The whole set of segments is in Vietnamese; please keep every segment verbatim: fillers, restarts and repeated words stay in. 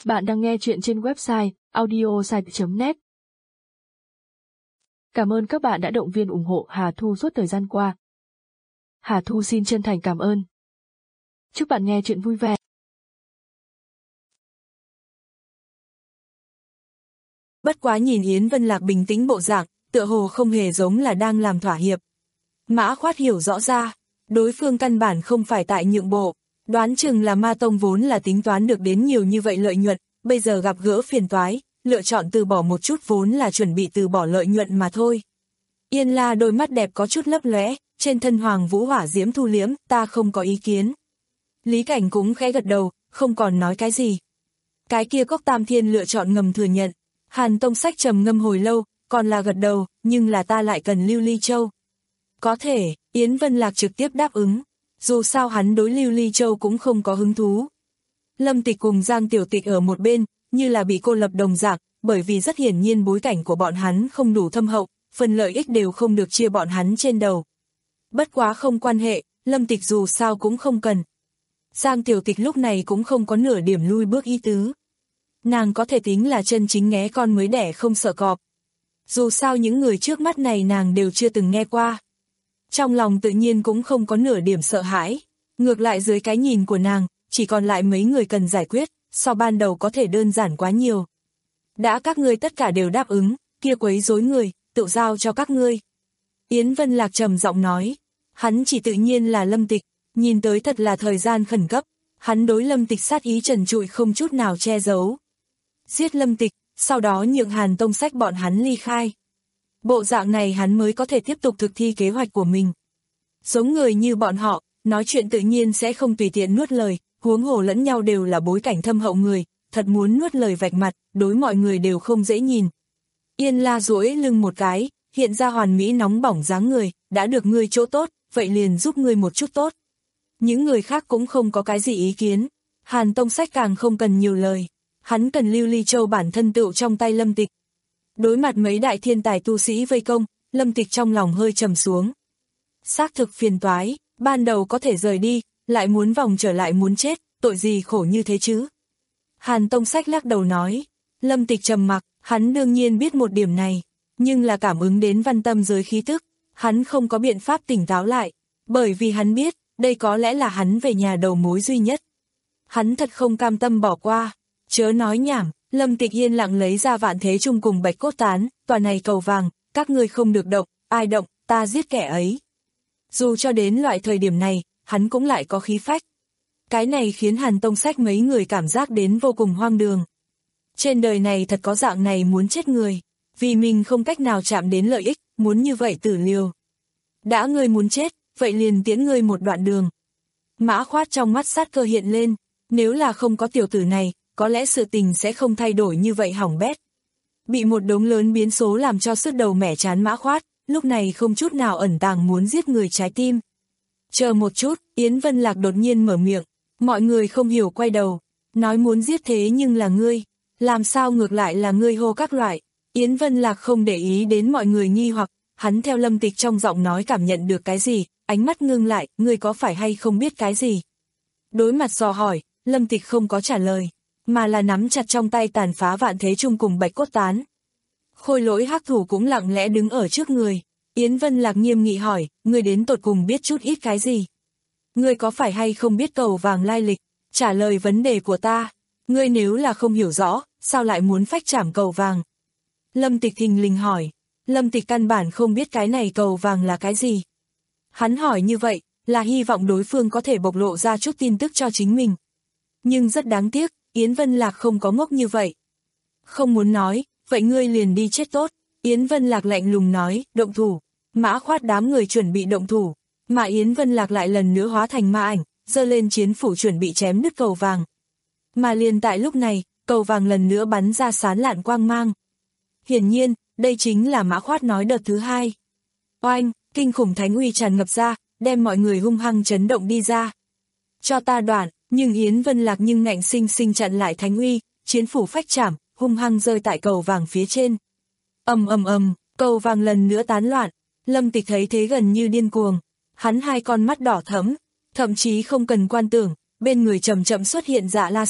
Bạn đang nghe chuyện trên website audiosite chấm net. Cảm ơn các bạn đã động viên ủng hộ Hà Thu suốt thời gian qua. Hà Thu xin chân thành cảm ơn. Chúc bạn nghe chuyện vui vẻ. Bất quá nhìn Yến Vân Lạc bình tĩnh bộ dạng, tựa hồ không hề giống là đang làm thỏa hiệp. Mã Khoát hiểu rõ ra, đối phương căn bản không phải tại nhượng bộ, đoán chừng là Ma Tông vốn là tính toán được đến nhiều như vậy lợi nhuận, bây giờ gặp gỡ phiền toái, lựa chọn từ bỏ một chút vốn là chuẩn bị từ bỏ lợi nhuận mà thôi. Yên La đôi mắt đẹp có chút lấp lóe, trên thân Hoàng Vũ hỏa diễm thu liếm, ta không có ý kiến. Lý Cảnh cũng khẽ gật đầu, không còn nói cái gì. Cái kia Cốc Tam Thiên lựa chọn ngầm thừa nhận. Hàn Tông Sách trầm ngâm hồi lâu, còn là gật đầu, nhưng là ta lại cần Lưu Ly Châu. Có thể, Yến Vân Lạc trực tiếp đáp ứng, dù sao hắn đối Lưu Ly Châu cũng không có hứng thú. Lâm Tịch cùng Giang Tiểu Tịch ở một bên, như là bị cô lập đồng dạng, bởi vì rất hiển nhiên bối cảnh của bọn hắn không đủ thâm hậu, phần lợi ích đều không được chia bọn hắn trên đầu. Bất quá không quan hệ, Lâm Tịch dù sao cũng không cần. Giang Tiểu Tịch lúc này cũng không có nửa điểm lui bước ý tứ. Nàng có thể tính là chân chính nghé con mới đẻ không sợ cọp. Dù sao những người trước mắt này nàng đều chưa từng nghe qua. Trong lòng tự nhiên cũng không có nửa điểm sợ hãi. Ngược lại dưới cái nhìn của nàng, chỉ còn lại mấy người cần giải quyết, so ban đầu có thể đơn giản quá nhiều. Đã các ngươi tất cả đều đáp ứng, kia quấy rối người, tự giao cho các ngươi. Yến Vân Lạc trầm giọng nói, hắn chỉ tự nhiên là Lâm Tịch, nhìn tới thật là thời gian khẩn cấp, hắn đối Lâm Tịch sát ý trần trụi không chút nào che giấu. Giết Lâm Tịch, sau đó nhượng Hàn Tông Sách bọn hắn ly khai. Bộ dạng này hắn mới có thể tiếp tục thực thi kế hoạch của mình. Giống người như bọn họ, nói chuyện tự nhiên sẽ không tùy tiện nuốt lời, huống hồ lẫn nhau đều là bối cảnh thâm hậu người, thật muốn nuốt lời vạch mặt, đối mọi người đều không dễ nhìn. Yên La duỗi lưng một cái, hiện ra hoàn mỹ nóng bỏng dáng người, đã được ngươi chỗ tốt, vậy liền giúp ngươi một chút tốt. Những người khác cũng không có cái gì ý kiến, Hàn Tông Sách càng không cần nhiều lời, hắn cần Lưu Ly Châu bản thân tựu trong tay Lâm Tịch. Đối mặt mấy đại thiên tài tu sĩ vây công, Lâm Tịch trong lòng hơi trầm xuống. Xác thực phiền toái, ban đầu có thể rời đi, lại muốn vòng trở lại muốn chết, tội gì khổ như thế chứ? Hàn Tông Sách lắc đầu nói, Lâm Tịch trầm mặc, hắn đương nhiên biết một điểm này, nhưng là cảm ứng đến văn tâm giới khí tức, hắn không có biện pháp tỉnh táo lại, bởi vì hắn biết, đây có lẽ là hắn về nhà đầu mối duy nhất. Hắn thật không cam tâm bỏ qua, chớ nói nhảm. Lâm Tịch yên lặng lấy ra Vạn Thế Chung cùng Bạch Cốt Tán, tòa này cầu vàng, các ngươi không được động, ai động, ta giết kẻ ấy. Dù cho đến loại thời điểm này, hắn cũng lại có khí phách. Cái này khiến Hàn Tông Sách mấy người cảm giác đến vô cùng hoang đường. Trên đời này thật có dạng này muốn chết người, vì mình không cách nào chạm đến lợi ích, muốn như vậy tử liều. Đã ngươi muốn chết, vậy liền tiễn ngươi một đoạn đường. Mã Khoát trong mắt sát cơ hiện lên, nếu là không có tiểu tử này, có lẽ sự tình sẽ không thay đổi như vậy hỏng bét. Bị một đống lớn biến số làm cho sứt đầu mẻ chán Mã Khoát, lúc này không chút nào ẩn tàng muốn giết người trái tim. Chờ một chút, Yến Vân Lạc đột nhiên mở miệng, mọi người không hiểu quay đầu, nói muốn giết thế nhưng là ngươi, làm sao ngược lại là ngươi hô các loại. Yến Vân Lạc không để ý đến mọi người nghi hoặc, hắn theo Lâm Tịch trong giọng nói cảm nhận được cái gì, ánh mắt ngưng lại, ngươi có phải hay không biết cái gì. Đối mặt dò hỏi, Lâm Tịch không có trả lời, mà là nắm chặt trong tay tàn phá Vạn Thế Chung cùng Bạch Cốt Tán. Khôi Lỗi hắc thủ cũng lặng lẽ đứng ở trước người. Yến Vân Lạc nghiêm nghị hỏi, ngươi đến tột cùng biết chút ít cái gì? Ngươi có phải hay không biết cầu vàng lai lịch? Trả lời vấn đề của ta. Ngươi nếu là không hiểu rõ, sao lại muốn phách trảm cầu vàng? Lâm Tịch thình lình hỏi. Lâm Tịch căn bản không biết cái này cầu vàng là cái gì. Hắn hỏi như vậy, là hy vọng đối phương có thể bộc lộ ra chút tin tức cho chính mình. Nhưng rất đáng tiếc, Yến Vân Lạc không có ngốc như vậy. Không muốn nói, vậy ngươi liền đi chết tốt. Yến Vân Lạc lạnh lùng nói, động thủ. Mã Khoát đám người chuẩn bị động thủ, mà Yến Vân Lạc lại lần nữa hóa thành ma ảnh, giơ lên chiến phủ chuẩn bị chém đứt cầu vàng. Mà liền tại lúc này, cầu vàng lần nữa bắn ra sán lạn quang mang. Hiển nhiên, đây chính là Mã Khoát nói đợt thứ hai. Oanh, kinh khủng thánh uy tràn ngập ra, đem mọi người hung hăng chấn động đi ra. Cho ta đoạn, nhưng Yến Vân Lạc nhưng ngạnh sinh sinh chặn lại thánh uy, chiến phủ phách trảm, hung hăng rơi tại cầu vàng phía trên. Ầm ầm ầm, cầu vàng lần nữa tán loạn. Lâm Tịch thấy thế gần như điên cuồng, hắn hai con mắt đỏ thẫm, thậm chí không cần quan tưởng, bên người chậm chậm xuất hiện Dạ La Sát,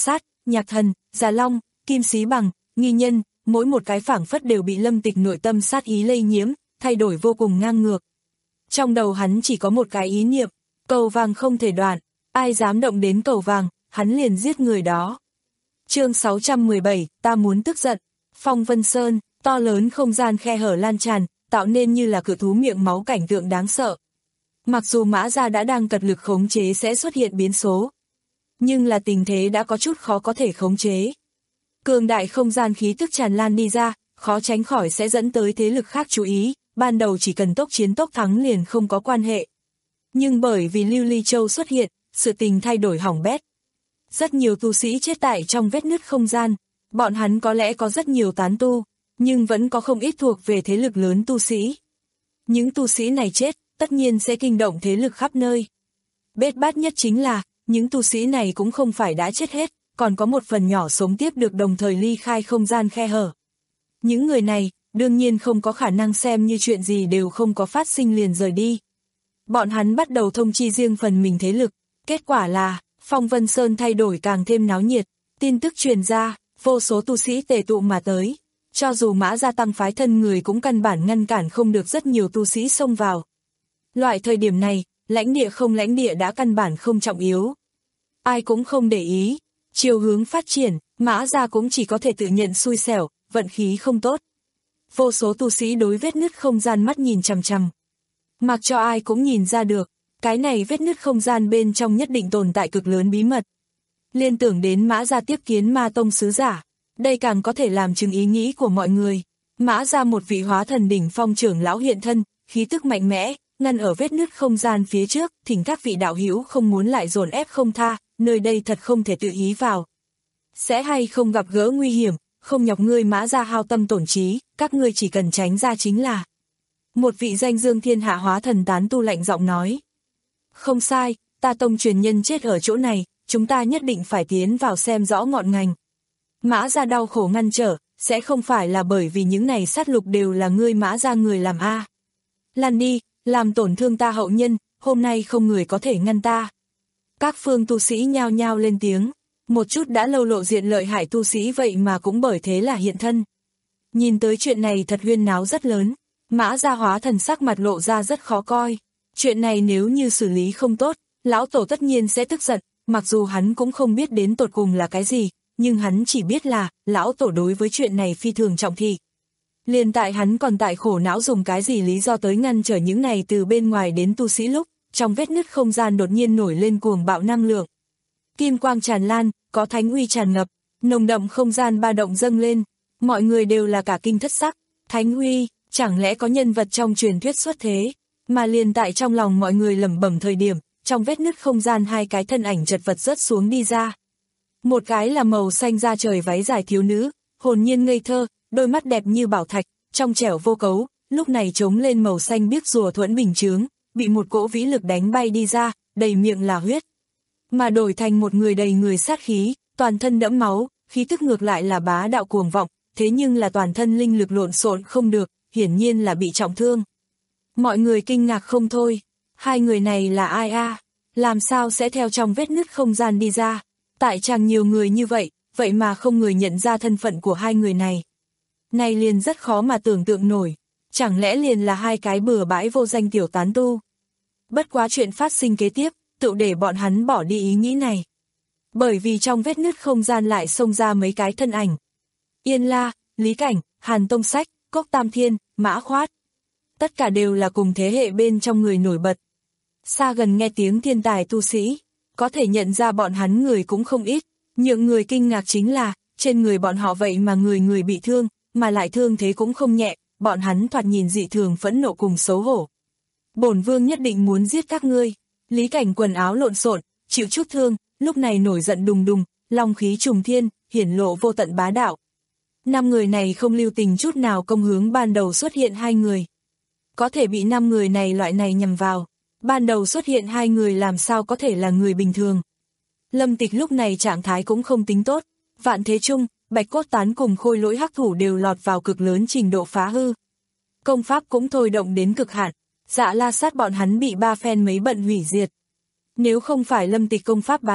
Nhạc Thần, Già Long, Kim Xí Bằng, Nghi Nhân, mỗi một cái phảng phất đều bị Lâm Tịch nội tâm sát ý lây nhiễm, thay đổi vô cùng ngang ngược. Trong đầu hắn chỉ có một cái ý niệm, cầu vàng không thể đoạn, ai dám động đến cầu vàng, hắn liền giết người đó. Chương sáu trăm mười bảy, ta muốn tức giận. Phong Vân Sơn, to lớn không gian khe hở lan tràn, tạo nên như là cự thú miệng máu cảnh tượng đáng sợ. Mặc dù Mã Gia đã đang cật lực khống chế sẽ xuất hiện biến số, nhưng là tình thế đã có chút khó có thể khống chế. Cường đại không gian khí tức tràn lan đi ra, khó tránh khỏi sẽ dẫn tới thế lực khác chú ý, ban đầu chỉ cần tốc chiến tốc thắng liền không có quan hệ. Nhưng bởi vì Lưu Ly Châu xuất hiện, sự tình thay đổi hỏng bét. Rất nhiều tu sĩ chết tại trong vết nứt không gian, bọn hắn có lẽ có rất nhiều tán tu, nhưng vẫn có không ít thuộc về thế lực lớn tu sĩ. Những tu sĩ này chết, tất nhiên sẽ kinh động thế lực khắp nơi. Bết bát nhất chính là, những tu sĩ này cũng không phải đã chết hết, còn có một phần nhỏ sống tiếp được đồng thời ly khai không gian khe hở. Những người này, đương nhiên không có khả năng xem như chuyện gì đều không có phát sinh liền rời đi. Bọn hắn bắt đầu thông chi riêng phần mình thế lực, kết quả là, Phong Vân Sơn thay đổi càng thêm náo nhiệt, tin tức truyền ra, vô số tu sĩ tề tụ mà tới. Cho dù Mã Gia tăng phái thân người cũng căn bản ngăn cản không được rất nhiều tu sĩ xông vào. Loại thời điểm này, lãnh địa không lãnh địa đã căn bản không trọng yếu. Ai cũng không để ý, chiều hướng phát triển, Mã Gia cũng chỉ có thể tự nhận xui xẻo, vận khí không tốt. Vô số tu sĩ đối vết nứt không gian mắt nhìn chằm chằm. Mặc cho ai cũng nhìn ra được, cái này vết nứt không gian bên trong nhất định tồn tại cực lớn bí mật. Liên tưởng đến Mã Gia tiếp kiến Ma Tông sứ giả, đây càng có thể làm chứng ý nghĩ của mọi người. Mã Gia một vị hóa thần đỉnh phong trưởng lão hiện thân, khí tức mạnh mẽ, ngăn ở vết nứt không gian phía trước, thỉnh các vị đạo hữu không muốn lại dồn ép không tha, nơi đây thật không thể tự ý vào. Sẽ hay không gặp gỡ nguy hiểm, không nhọc ngươi Mã Gia hao tâm tổn trí, các ngươi chỉ cần tránh ra chính là. Một vị danh dương thiên hạ hóa thần tán tu lạnh giọng nói. Không sai, ta tông truyền nhân chết ở chỗ này, chúng ta nhất định phải tiến vào xem rõ ngọn ngành. Mã Gia đau khổ ngăn trở, sẽ không phải là bởi vì những này sát lục đều là ngươi Mã Gia người làm a. À. Lan đi, làm tổn thương ta hậu nhân, hôm nay không người có thể ngăn ta. Các phương tu sĩ nhao nhao lên tiếng, một chút đã lâu lộ diện lợi hại tu sĩ vậy mà cũng bởi thế là hiện thân. Nhìn tới chuyện này thật huyên náo rất lớn, Mã Gia hóa thần sắc mặt lộ ra rất khó coi. Chuyện này nếu như xử lý không tốt, lão tổ tất nhiên sẽ tức giận, mặc dù hắn cũng không biết đến tột cùng là cái gì, nhưng hắn chỉ biết là, lão tổ đối với chuyện này phi thường trọng thị. Liền tại hắn còn tại khổ não dùng cái gì lý do tới ngăn trở những này từ bên ngoài đến tu sĩ lúc, trong vết nứt không gian đột nhiên nổi lên cuồng bạo năng lượng. Kim quang tràn lan, có thánh uy tràn ngập, nồng đậm không gian ba động dâng lên, mọi người đều là cả kinh thất sắc, thánh uy, chẳng lẽ có nhân vật trong truyền thuyết xuất thế, mà liền tại trong lòng mọi người lẩm bẩm thời điểm, trong vết nứt không gian hai cái thân ảnh chật vật rớt xuống đi ra. Một cái là màu xanh da trời váy dài thiếu nữ, hồn nhiên ngây thơ, đôi mắt đẹp như bảo thạch, trong trẻo vô cấu, lúc này trống lên màu xanh biếc rùa thuẫn bình chướng, bị một cỗ vĩ lực đánh bay đi ra, đầy miệng là huyết. Mà đổi thành một người đầy người sát khí, toàn thân đẫm máu, khí tức ngược lại là bá đạo cuồng vọng, thế nhưng là toàn thân linh lực lộn xộn không được, hiển nhiên là bị trọng thương. Mọi người kinh ngạc không thôi, hai người này là ai a? Làm sao sẽ theo trong vết nứt không gian đi ra? Tại chẳng nhiều người như vậy, vậy mà không người nhận ra thân phận của hai người này. Này liền rất khó mà tưởng tượng nổi, chẳng lẽ liền là hai cái bừa bãi vô danh tiểu tán tu? Bất quá chuyện phát sinh kế tiếp, tự để bọn hắn bỏ đi ý nghĩ này. Bởi vì trong vết nứt không gian lại xông ra mấy cái thân ảnh. Yên La, Lý Cảnh, Hàn Tông Sách, Cốc Tam Thiên, Mã Khoát. Tất cả đều là cùng thế hệ bên trong người nổi bật. Xa gần nghe tiếng thiên tài tu sĩ, có thể nhận ra bọn hắn người cũng không ít. Những người kinh ngạc chính là, trên người bọn họ vậy mà người người bị thương, mà lại thương thế cũng không nhẹ, bọn hắn thoạt nhìn dị thường phẫn nộ cùng xấu hổ. Bổn vương nhất định muốn giết các ngươi. Lý Cảnh quần áo lộn xộn, chịu chút thương, lúc này nổi giận đùng đùng, long khí trùng thiên, hiển lộ vô tận bá đạo. Năm người này không lưu tình chút nào công hướng ban đầu xuất hiện hai người. Có thể bị năm người này loại này nhằm vào, ban đầu xuất hiện hai người làm sao có thể là người bình thường. Lâm Tịch lúc này trạng thái cũng không tính tốt, Vạn Thế Trung, Bạch Cốt Tán cùng Khôi Lỗi Hắc Thủ đều lọt vào cực lớn trình độ phá hư. Công pháp cũng thôi động đến cực hạn, Dạ La Sát bọn hắn bị ba phen mấy bận hủy diệt. Nếu không phải Lâm Tịch công pháp bá đạo,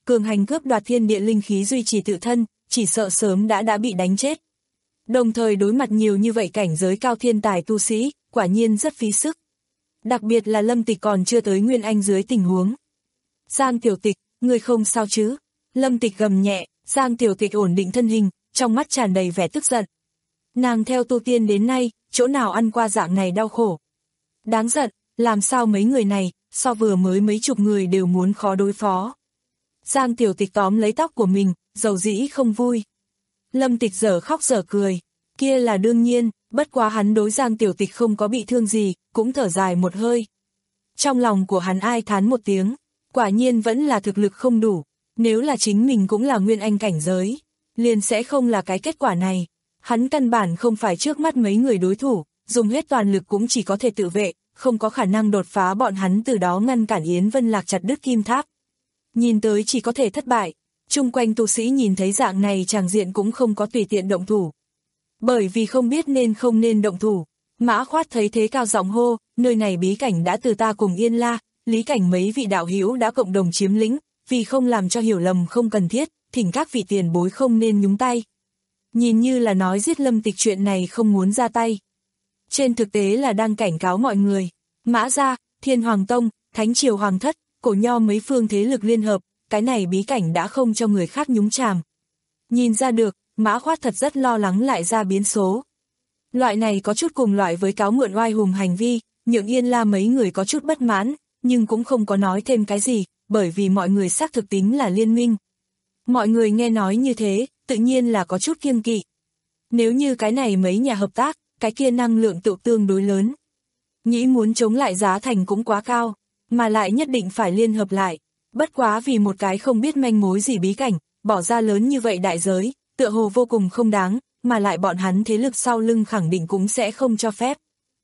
cường hành cướp đoạt thiên địa linh khí duy trì tự thân, chỉ sợ sớm đã đã bị đánh chết. Đồng thời đối mặt nhiều như vậy cảnh giới cao thiên tài tu sĩ, quả nhiên rất phí sức. Đặc biệt là Lâm Tịch còn chưa tới Nguyên Anh dưới tình huống. Giang Tiểu Tịch, ngươi không sao chứ? Lâm Tịch gầm nhẹ, Giang Tiểu Tịch ổn định thân hình, trong mắt tràn đầy vẻ tức giận. Nàng theo tu tiên đến nay, chỗ nào ăn qua dạng này đau khổ. Đáng giận, làm sao mấy người này, so vừa mới mấy chục người đều muốn khó đối phó. Giang Tiểu Tịch tóm lấy tóc của mình, dầu dĩ không vui. Lâm Tịch dở khóc dở cười, kia là đương nhiên, bất quá hắn đối Giang Tiểu Tịch không có bị thương gì, cũng thở dài một hơi. Trong lòng của hắn ai thán một tiếng, quả nhiên vẫn là thực lực không đủ, nếu là chính mình cũng là Nguyên Anh cảnh giới, liền sẽ không là cái kết quả này. Hắn căn bản không phải trước mắt mấy người đối thủ, dùng hết toàn lực cũng chỉ có thể tự vệ, không có khả năng đột phá bọn hắn, từ đó ngăn cản Yến Vân Lạc chặt đứt kim tháp. Nhìn tới chỉ có thể thất bại, chung quanh tu sĩ nhìn thấy dạng này tràng diện cũng không có tùy tiện động thủ. Bởi vì không biết nên không nên động thủ, Mã Khoát thấy thế cao giọng hô, nơi này bí cảnh đã từ ta cùng Yên La, Lý Cảnh mấy vị đạo hữu đã cộng đồng chiếm lĩnh, vì không làm cho hiểu lầm không cần thiết, thỉnh các vị tiền bối không nên nhúng tay. Nhìn như là nói giết Lâm Tịch chuyện này không muốn ra tay. Trên thực tế là đang cảnh cáo mọi người, Mã Gia, Thiên Hoàng Tông, Thánh Triều Hoàng Thất, Cổ Nho mấy phương thế lực liên hợp, cái này bí cảnh đã không cho người khác nhúng chàm. Nhìn ra được, Mã Khoát thật rất lo lắng lại ra biến số. Loại này có chút cùng loại với cáo mượn oai hùng hành vi, nhượng Yên La mấy người có chút bất mãn, nhưng cũng không có nói thêm cái gì, bởi vì mọi người xác thực tính là liên minh. Mọi người nghe nói như thế, tự nhiên là có chút kiêng kỵ. Nếu như cái này mấy nhà hợp tác, cái kia năng lượng tự tương đối lớn. Nghĩ muốn chống lại giá thành cũng quá cao, mà lại nhất định phải liên hợp lại. Bất quá vì một cái không biết manh mối gì bí cảnh, bỏ ra lớn như vậy đại giới, tựa hồ vô cùng không đáng, mà lại bọn hắn thế lực sau lưng khẳng định cũng sẽ không cho phép.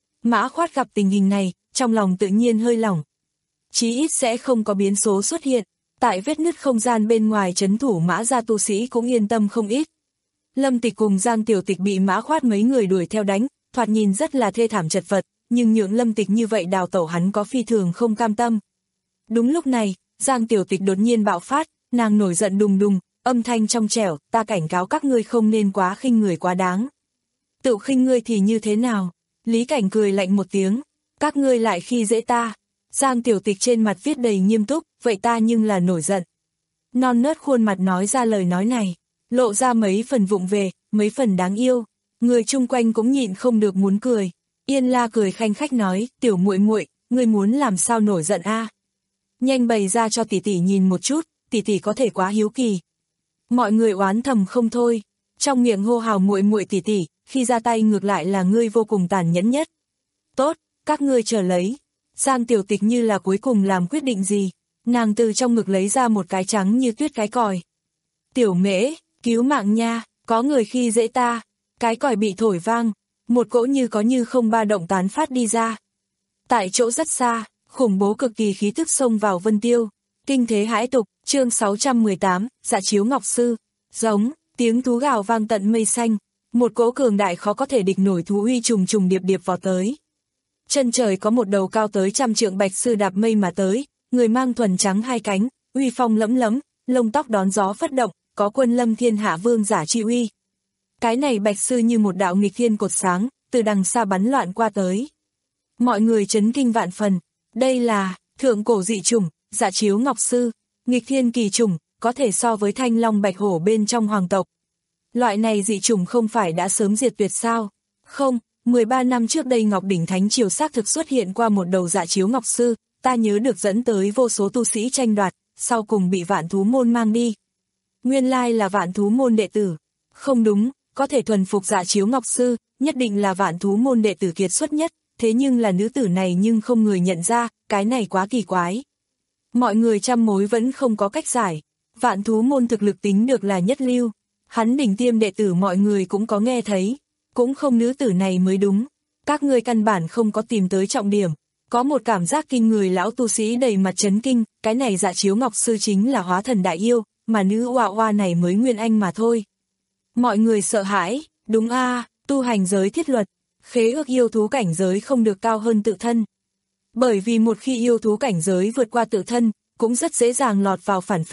Mã Khoát gặp tình hình này, trong lòng tự nhiên hơi lỏng. Chí ít sẽ không có biến số xuất hiện, tại vết nứt không gian bên ngoài trấn thủ Mã Gia tu sĩ cũng yên tâm không ít. Lâm Tịch cùng Giang Tiểu Tịch bị Mã Khoát mấy người đuổi theo đánh, thoạt nhìn rất là thê thảm chật vật, nhưng nhượng Lâm Tịch như vậy đào tẩu hắn có phi thường không cam tâm. Đúng lúc này, Giang Tiểu Tịch đột nhiên bạo phát, nàng nổi giận đùng đùng, âm thanh trong trẻo, ta cảnh cáo các ngươi không nên quá khinh người quá đáng. Tự khinh ngươi thì như thế nào? Lý Cảnh cười lạnh một tiếng, các ngươi lại khi dễ ta. Giang Tiểu Tịch trên mặt viết đầy nghiêm túc, vậy ta nhưng là nổi giận. Non nớt khuôn mặt nói ra lời nói này, lộ ra mấy phần vụng về, mấy phần đáng yêu. Người chung quanh cũng nhịn không được muốn cười. Yên La cười khanh khách nói, tiểu muội muội, ngươi muốn làm sao nổi giận a? Nhanh bày ra cho tỷ tỷ nhìn một chút, tỷ tỷ có thể quá hiếu kỳ. Mọi người oán thầm không thôi, trong miệng hô hào muội muội tỷ tỷ, khi ra tay ngược lại là ngươi vô cùng tàn nhẫn nhất. Tốt, các ngươi chờ lấy. Giang Tiểu Tịch như là cuối cùng làm quyết định gì, nàng từ trong ngực lấy ra một cái trắng như tuyết cái còi. Tiểu Mễ, cứu mạng nha, có người khi dễ ta. Cái còi bị thổi vang, một cỗ như có như không ba động tán phát đi ra. Tại chỗ rất xa, khủng bố cực kỳ khí tức xông vào Vân Tiêu. Kinh thế hãi tục, chương sáu trăm mười tám, Dạ Chiếu Ngọc Sư. Giống, tiếng thú gào vang tận mây xanh, một cỗ cường đại khó có thể địch nổi thú uy trùng trùng điệp điệp vào tới. Chân trời có một đầu cao tới trăm trượng bạch sư đạp mây mà tới, người mang thuần trắng hai cánh, uy phong lẫm lẫm, lông tóc đón gió phất động, có quân lâm thiên hạ vương giả chi uy. Cái này bạch sư như một đạo nghịch thiên cột sáng, từ đằng xa bắn loạn qua tới. Mọi người chấn kinh vạn phần, đây là thượng cổ dị chủng, Dạ Chiếu Ngọc Sư, nghịch thiên kỳ chủng, có thể so với thanh long bạch hổ bên trong hoàng tộc. Loại này dị chủng không phải đã sớm diệt tuyệt sao? Không, mười ba năm trước đây Ngọc Đỉnh Thánh Triều xác thực xuất hiện qua một đầu Dạ Chiếu Ngọc Sư, ta nhớ được dẫn tới vô số tu sĩ tranh đoạt, sau cùng bị Vạn Thú Môn mang đi. Nguyên lai là Vạn Thú Môn đệ tử. Không đúng, có thể thuần phục Dạ Chiếu Ngọc Sư, nhất định là Vạn Thú Môn đệ tử kiệt xuất nhất, thế nhưng là nữ tử này nhưng không người nhận ra, cái này quá kỳ quái. Mọi người trăm mối vẫn không có cách giải, Vạn Thú Môn thực lực tính được là nhất lưu, hắn đỉnh tiêm đệ tử mọi người cũng có nghe thấy, cũng không nữ tử này mới đúng, các ngươi căn bản không có tìm tới trọng điểm, có một cảm giác kinh người lão tu sĩ đầy mặt chấn kinh, cái này Dạ Chiếu Ngọc Sư chính là hóa thần đại yêu, mà nữ oa oa này mới nguyên anh mà thôi. Mọi người sợ hãi, đúng a, à, tu hành giới thiết luật, khế ước yêu thú cảnh giới không được cao hơn tự thân. Bởi vì một khi yêu thú cảnh giới vượt qua tự thân, cũng rất dễ dàng lọt vào phản phệ,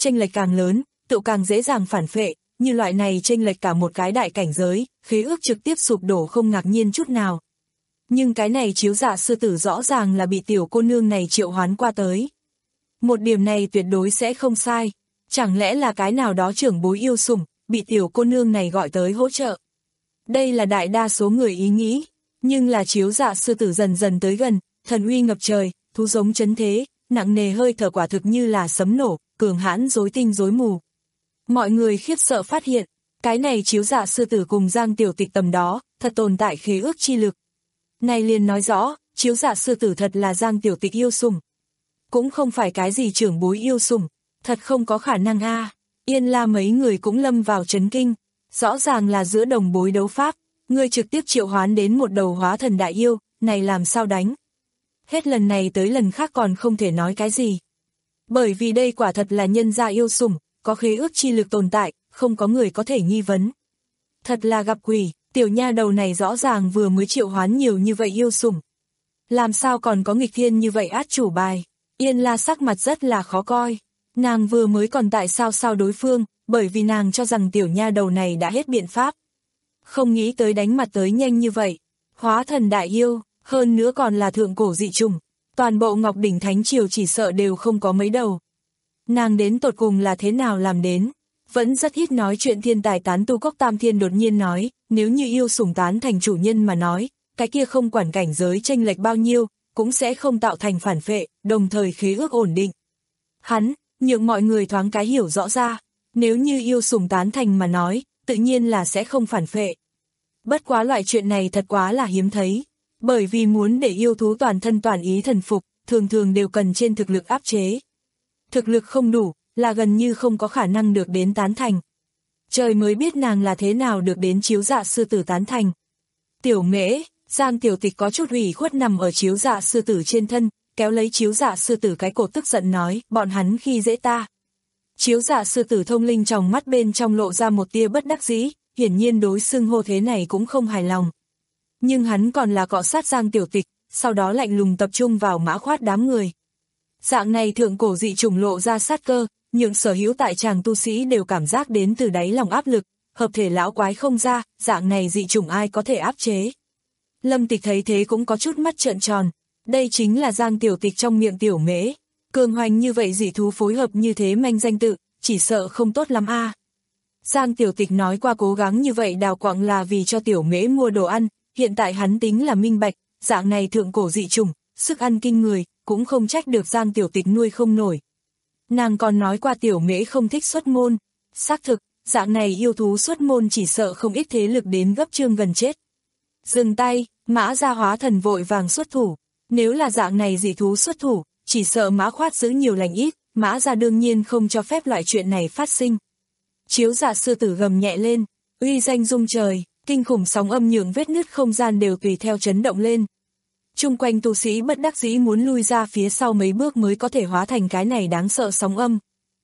chênh lệch càng lớn, tự càng dễ dàng phản phệ, như loại này chênh lệch cả một cái đại cảnh giới, khế ước trực tiếp sụp đổ không ngạc nhiên chút nào. Nhưng cái này chiếu dạ sư tử rõ ràng là bị tiểu cô nương này triệu hoán qua tới. Một điểm này tuyệt đối sẽ không sai, chẳng lẽ là cái nào đó trưởng bối yêu sủng, bị tiểu cô nương này gọi tới hỗ trợ. Đây là đại đa số người ý nghĩ, nhưng là chiếu dạ sư tử dần dần tới gần, thần uy ngập trời, thú giống chấn thế, nặng nề hơi thở quả thực như là sấm nổ, cường hãn rối tinh rối mù. Mọi người khiếp sợ phát hiện, cái này chiếu dạ sư tử cùng Giang Tiểu Tịch tầm đó, thật tồn tại khế ước chi lực. Này liền nói rõ, chiếu dạ sư tử thật là Giang Tiểu Tịch yêu sủng. Cũng không phải cái gì trưởng bối yêu sủng, thật không có khả năng a. Yên La mấy người cũng lâm vào chấn kinh, rõ ràng là giữa đồng bối đấu pháp, người trực tiếp triệu hoán đến một đầu hóa thần đại yêu, này làm sao đánh. Hết lần này tới lần khác còn không thể nói cái gì. Bởi vì đây quả thật là nhân gia yêu sủng, có khế ước chi lực tồn tại, không có người có thể nghi vấn. Thật là gặp quỷ, tiểu nha đầu này rõ ràng vừa mới triệu hoán nhiều như vậy yêu sủng. Làm sao còn có nghịch thiên như vậy át chủ bài. Yên La sắc mặt rất là khó coi. Nàng vừa mới còn tại sao sao đối phương, bởi vì nàng cho rằng tiểu nha đầu này đã hết biện pháp. Không nghĩ tới đánh mặt tới nhanh như vậy. Hóa thần đại yêu, hơn nữa còn là thượng cổ dị trùng. Toàn bộ Ngọc Đỉnh Thánh Triều chỉ sợ đều không có mấy đầu. Nàng đến tột cùng là thế nào làm đến? Vẫn rất ít nói chuyện thiên tài tán tu Cốc Tam Thiên đột nhiên nói, nếu như yêu sủng tán thành chủ nhân mà nói, cái kia không quản cảnh giới chênh lệch bao nhiêu, cũng sẽ không tạo thành phản phệ, đồng thời khế ước ổn định. Hắn, nhượng mọi người thoáng cái hiểu rõ ra, nếu như yêu sủng tán thành mà nói, tự nhiên là sẽ không phản phệ. Bất quá loại chuyện này thật quá là hiếm thấy, bởi vì muốn để yêu thú toàn thân toàn ý thần phục, thường thường đều cần trên thực lực áp chế. Thực lực không đủ, là gần như không có khả năng được đến tán thành. Trời mới biết nàng là thế nào được đến chiếu dạ sư tử tán thành. Tiểu Mễ, Giang Tiểu Tịch có chút ủy khuất nằm ở chiếu dạ sư tử trên thân, kéo lấy chiếu dạ sư tử cái cổ tức giận nói, bọn hắn khi dễ ta. Chiếu dạ sư tử thông linh trong mắt bên trong lộ ra một tia bất đắc dĩ, hiển nhiên đối xưng hô thế này cũng không hài lòng. Nhưng hắn còn là cọ sát Giang Tiểu Tịch, sau đó lạnh lùng tập trung vào Mã Khoát đám người. Dạng này thượng cổ dị trùng lộ ra sát cơ, nhượng sở hữu tại tràng tu sĩ đều cảm giác đến từ đáy lòng áp lực, hợp thể lão quái không ra, dạng này dị trùng ai có thể áp chế. Lâm Tịch thấy thế cũng có chút mắt trợn tròn, đây chính là Giang Tiểu Tịch trong miệng Tiểu Mễ, cường hoành như vậy dị thú phối hợp như thế manh danh tự, chỉ sợ không tốt lắm a. Giang Tiểu Tịch nói qua cố gắng như vậy đào quặng là vì cho Tiểu Mễ mua đồ ăn, hiện tại hắn tính là minh bạch, dạng này thượng cổ dị trùng, sức ăn kinh người, cũng không trách được Giang Tiểu Tịch nuôi không nổi. Nàng còn nói qua Tiểu Mễ không thích xuất môn, xác thực, dạng này yêu thú xuất môn chỉ sợ không ít thế lực đến gấp trương gần chết. Dừng tay, Mã Gia hóa thần vội vàng xuất thủ, nếu là dạng này dị thú xuất thủ, chỉ sợ Mã Khoát giữ nhiều lành ít, Mã Gia đương nhiên không cho phép loại chuyện này phát sinh. Chiếu dạ sư tử gầm nhẹ lên, uy danh rung trời, kinh khủng sóng âm nhượng vết nứt không gian đều tùy theo chấn động lên. Chung quanh tu sĩ bất đắc dĩ muốn lui ra phía sau mấy bước mới có thể hóa thành cái này đáng sợ sóng âm.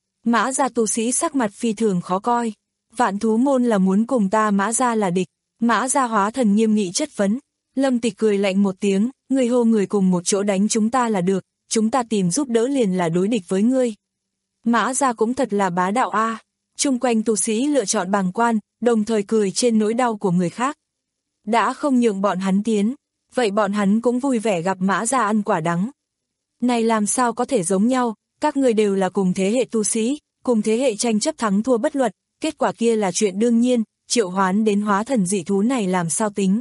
Mã Gia tu sĩ sắc mặt phi thường khó coi, Vạn Thú Môn là muốn cùng ta Mã Gia là địch. Mã Gia hóa thần nghiêm nghị chất vấn. Lâm Tịch cười lạnh một tiếng, người hô người cùng một chỗ đánh chúng ta là được, chúng ta tìm giúp đỡ liền là đối địch với ngươi. Mã Gia cũng thật là bá đạo a. À. Chung quanh tu sĩ lựa chọn bàng quan, đồng thời cười trên nỗi đau của người khác. Đã không nhượng bọn hắn tiến, vậy bọn hắn cũng vui vẻ gặp Mã Gia ăn quả đắng. Này làm sao có thể giống nhau, các người đều là cùng thế hệ tu sĩ, cùng thế hệ tranh chấp thắng thua bất luật, kết quả kia là chuyện đương nhiên, triệu hoán đến hóa thần dị thú này làm sao tính.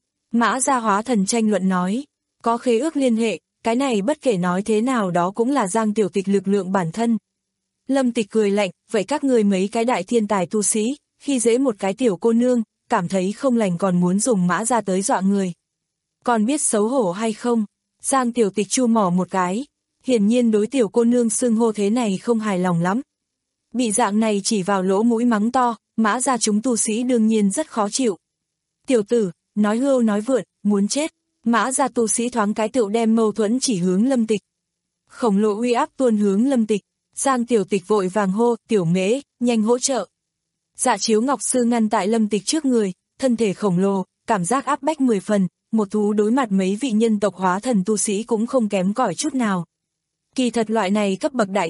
Mã Gia hóa thần tranh luận nói, có khế ước liên hệ, cái này bất kể nói thế nào đó cũng là Giang Tiểu Tịch lực lượng bản thân. Lâm Tịch cười lạnh, vậy các người mấy cái đại thiên tài tu sĩ, khi dễ một cái tiểu cô nương, cảm thấy không lành còn muốn dùng Mã Gia tới dọa người. Còn biết xấu hổ hay không? Giang Tiểu Tịch chu mỏ một cái, hiển nhiên đối tiểu cô nương xưng hô thế này không hài lòng lắm. Bị dạng này chỉ vào lỗ mũi mắng to, Mã Gia chúng tu sĩ đương nhiên rất khó chịu. Tiểu tử, nói hưu nói vượn, muốn chết. Mã Gia tu sĩ thoáng cái tựu đem mâu thuẫn chỉ hướng Lâm Tịch. Khổng lồ uy áp tuôn hướng Lâm Tịch, Giang Tiểu Tịch vội vàng hô, Tiểu Mễ, nhanh hỗ trợ. Dạ Chiếu Ngọc Sư ngăn tại Lâm Tịch trước người, thân thể khổng lồ, cảm giác áp bách mười phần, một thú đối mặt mấy vị nhân tộc hóa thần tu sĩ cũng không kém cỏi chút nào. Kỳ thật loại này cấp bậc đại yêu,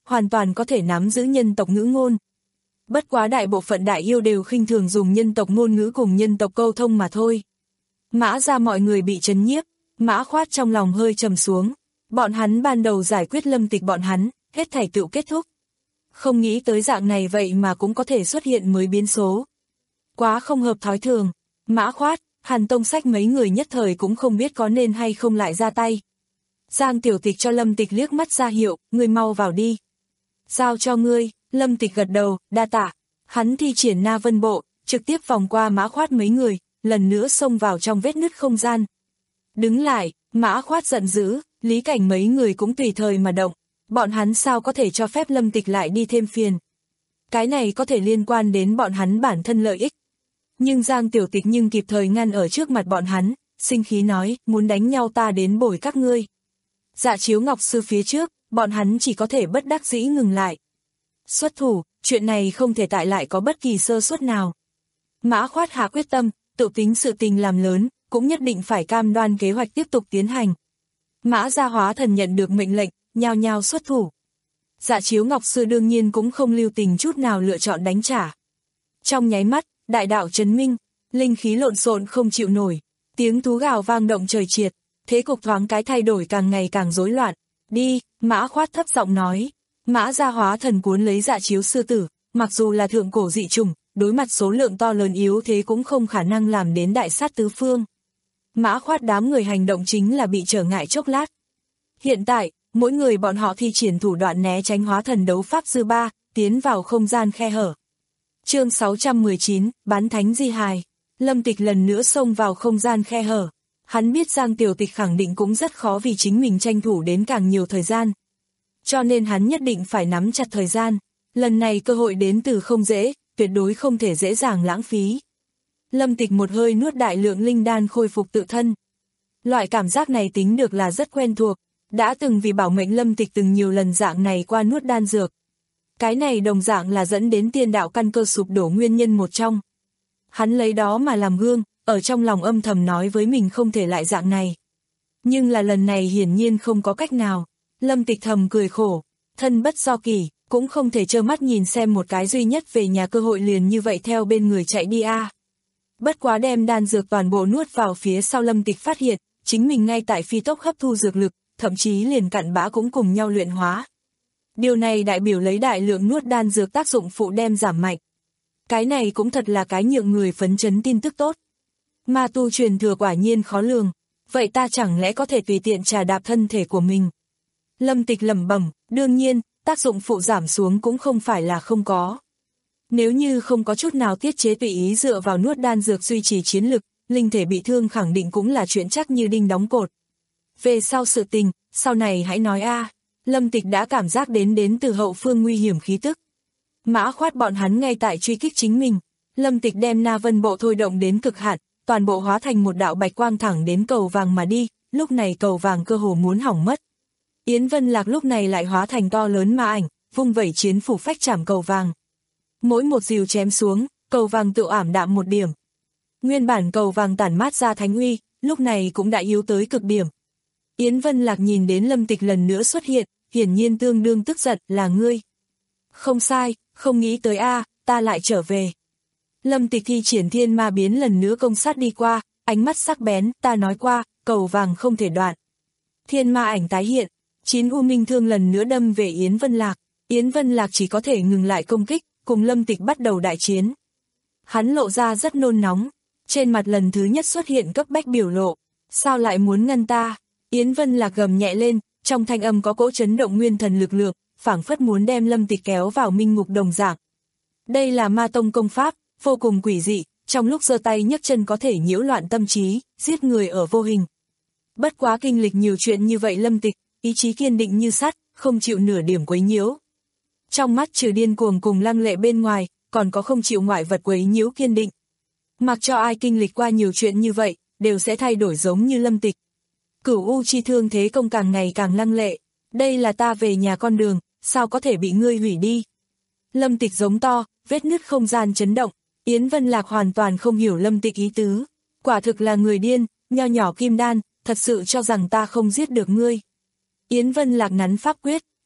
hoàn toàn có thể nắm giữ nhân tộc ngữ ngôn. Bất quá đại bộ phận đại yêu đều khinh thường dùng nhân tộc ngôn ngữ cùng nhân tộc câu thông mà thôi. Mã ra mọi người bị chấn nhiếp, Mã Khoát trong lòng hơi trầm xuống. Bọn hắn ban đầu giải quyết Lâm Tịch bọn hắn, hết thảy tựu kết thúc. Không nghĩ tới dạng này vậy mà cũng có thể xuất hiện mới biến số. Quá không hợp thói thường. Mã Khoát, Hàn Tông Sách mấy người nhất thời cũng không biết có nên hay không lại ra tay. Giang Tiểu Tịch cho Lâm Tịch liếc mắt ra hiệu, ngươi mau vào đi. Giao cho ngươi. Lâm Tịch gật đầu, đa tạ. Hắn thi triển Na Vân Bộ, trực tiếp vòng qua Mã Khoát mấy người, lần nữa xông vào trong vết nứt không gian. Đứng lại, Mã Khoát giận dữ, Lý Cảnh mấy người cũng tùy thời mà động. Bọn hắn sao có thể cho phép Lâm Tịch lại đi thêm phiền. Cái này có thể liên quan đến bọn hắn bản thân lợi ích. Nhưng Giang Tiểu Tịch nhưng kịp thời ngăn ở trước mặt bọn hắn, sinh khí nói, muốn đánh nhau ta đến bồi các ngươi. Dạ Chiếu Ngọc Sư phía trước, bọn hắn chỉ có thể bất đắc dĩ ngừng lại. Xuất thủ, chuyện này không thể tại lại có bất kỳ sơ suất nào. Mã Khoát hạ quyết tâm, tự tính sự tình làm lớn, cũng nhất định phải cam đoan kế hoạch tiếp tục tiến hành. Mã Gia Hóa Thần nhận được mệnh lệnh, nhao nhao xuất thủ. Dạ Chiếu Ngọc Sư đương nhiên cũng không lưu tình chút nào lựa chọn đánh trả. Trong nháy mắt, đại đạo chấn minh, linh khí lộn xộn không chịu nổi, tiếng thú gào vang động trời triệt, thế cục thoáng cái thay đổi càng ngày càng rối loạn. Đi, Mã Khoát thấp giọng nói. Mã Gia Hóa Thần cuốn lấy Dạ Chiếu sư tử, mặc dù là thượng cổ dị chủng, đối mặt số lượng to lớn yếu thế cũng không khả năng làm đến đại sát tứ phương. Mã Khoát đám người hành động chính là bị trở ngại chốc lát. Hiện tại, mỗi người bọn họ thi triển thủ đoạn né tránh hóa thần đấu pháp dư ba, tiến vào không gian khe hở. Chương sáu trăm mười chín, Bán Thánh Di Hài. Lâm Tịch lần nữa xông vào không gian khe hở. Hắn biết Giang Tiểu Tịch khẳng định cũng rất khó vì chính mình tranh thủ đến càng nhiều thời gian. Cho nên hắn nhất định phải nắm chặt thời gian. Lần này cơ hội đến từ không dễ, tuyệt đối không thể dễ dàng lãng phí. Lâm Tịch một hơi nuốt đại lượng linh đan khôi phục tự thân. Loại cảm giác này tính được là rất quen thuộc, đã từng vì bảo mệnh Lâm Tịch từng nhiều lần dạng này qua nuốt đan dược. Cái này đồng dạng là dẫn đến tiên đạo căn cơ sụp đổ nguyên nhân một trong. Hắn lấy đó mà làm gương, ở trong lòng âm thầm nói với mình không thể lại dạng này. Nhưng là lần này hiển nhiên không có cách nào. Lâm Tịch thầm cười khổ, thân bất do kỳ, cũng không thể trơ mắt nhìn xem một cái duy nhất về nhà cơ hội liền như vậy theo bên người chạy đi a. À. Bất quá đem đan dược toàn bộ nuốt vào phía sau Lâm Tịch phát hiện, chính mình ngay tại phi tốc hấp thu dược lực, thậm chí liền cặn bã cũng cùng nhau luyện hóa. Điều này đại biểu lấy đại lượng nuốt đan dược tác dụng phụ đem giảm mạnh. Cái này cũng thật là cái nhượng người phấn chấn tin tức tốt. Ma tu truyền thừa quả nhiên khó lường, vậy ta chẳng lẽ có thể tùy tiện trà đạp thân thể của mình. Lâm Tịch lẩm bẩm, đương nhiên, tác dụng phụ giảm xuống cũng không phải là không có. Nếu như không có chút nào tiết chế tùy ý dựa vào nuốt đan dược duy trì chiến lực, linh thể bị thương khẳng định cũng là chuyện chắc như đinh đóng cột. Về sau sự tình, sau này hãy nói a. Lâm Tịch đã cảm giác đến đến từ hậu phương nguy hiểm khí tức. Mã Khoát bọn hắn ngay tại truy kích chính mình. Lâm Tịch đem Na Vân Bộ thôi động đến cực hạn, toàn bộ hóa thành một đạo bạch quang thẳng đến cầu vàng mà đi, lúc này cầu vàng cơ hồ muốn hỏng mất. Yến Vân Lạc lúc này lại hóa thành to lớn ma ảnh, vung vẩy chiến phủ phách chảm cầu vàng. Mỗi một dìu chém xuống, cầu vàng tự ảm đạm một điểm. Nguyên bản cầu vàng tản mát ra thánh uy, lúc này cũng đã yếu tới cực điểm. Yến Vân Lạc nhìn đến Lâm Tịch lần nữa xuất hiện, hiển nhiên tương đương tức giận, là ngươi. Không sai, không nghĩ tới a, ta lại trở về. Lâm Tịch thi triển thiên ma biến lần nữa công sát đi qua, ánh mắt sắc bén, ta nói qua, cầu vàng không thể đoạn. Thiên ma ảnh tái hiện, chín u minh thương lần nữa đâm về Yến Vân Lạc. Yến Vân Lạc chỉ có thể ngừng lại công kích, cùng Lâm Tịch bắt đầu đại chiến. Hắn lộ ra rất nôn nóng, trên mặt lần thứ nhất xuất hiện cấp bách biểu lộ, sao lại muốn ngăn ta? Yến Vân Lạc gầm nhẹ lên, trong thanh âm có cỗ chấn động nguyên thần lực lượng, phảng phất muốn đem Lâm Tịch kéo vào minh ngục đồng dạng. Đây là ma tông công pháp, vô cùng quỷ dị, trong lúc giơ tay nhấc chân có thể nhiễu loạn tâm trí, giết người ở vô hình. Bất quá kinh lịch nhiều chuyện như vậy Lâm Tịch, ý chí kiên định như sắt, không chịu nửa điểm quấy nhiễu. Trong mắt trừ điên cuồng cùng lăng lệ bên ngoài, còn có không chịu ngoại vật quấy nhiễu kiên định. Mặc cho ai kinh lịch qua nhiều chuyện như vậy, đều sẽ thay đổi giống như Lâm Tịch. Cửu U chi thương thế công càng ngày càng lăng lệ, đây là ta về nhà con đường, sao có thể bị ngươi hủy đi. Lâm Tịch giống to, vết nứt không gian chấn động, Yến Vân Lạc hoàn toàn không hiểu Lâm Tịch ý tứ. Quả thực là người điên, nho nhỏ kim đan, thật sự cho rằng ta không giết được ngươi. Yến Vân Lạc nắn pháp quyết,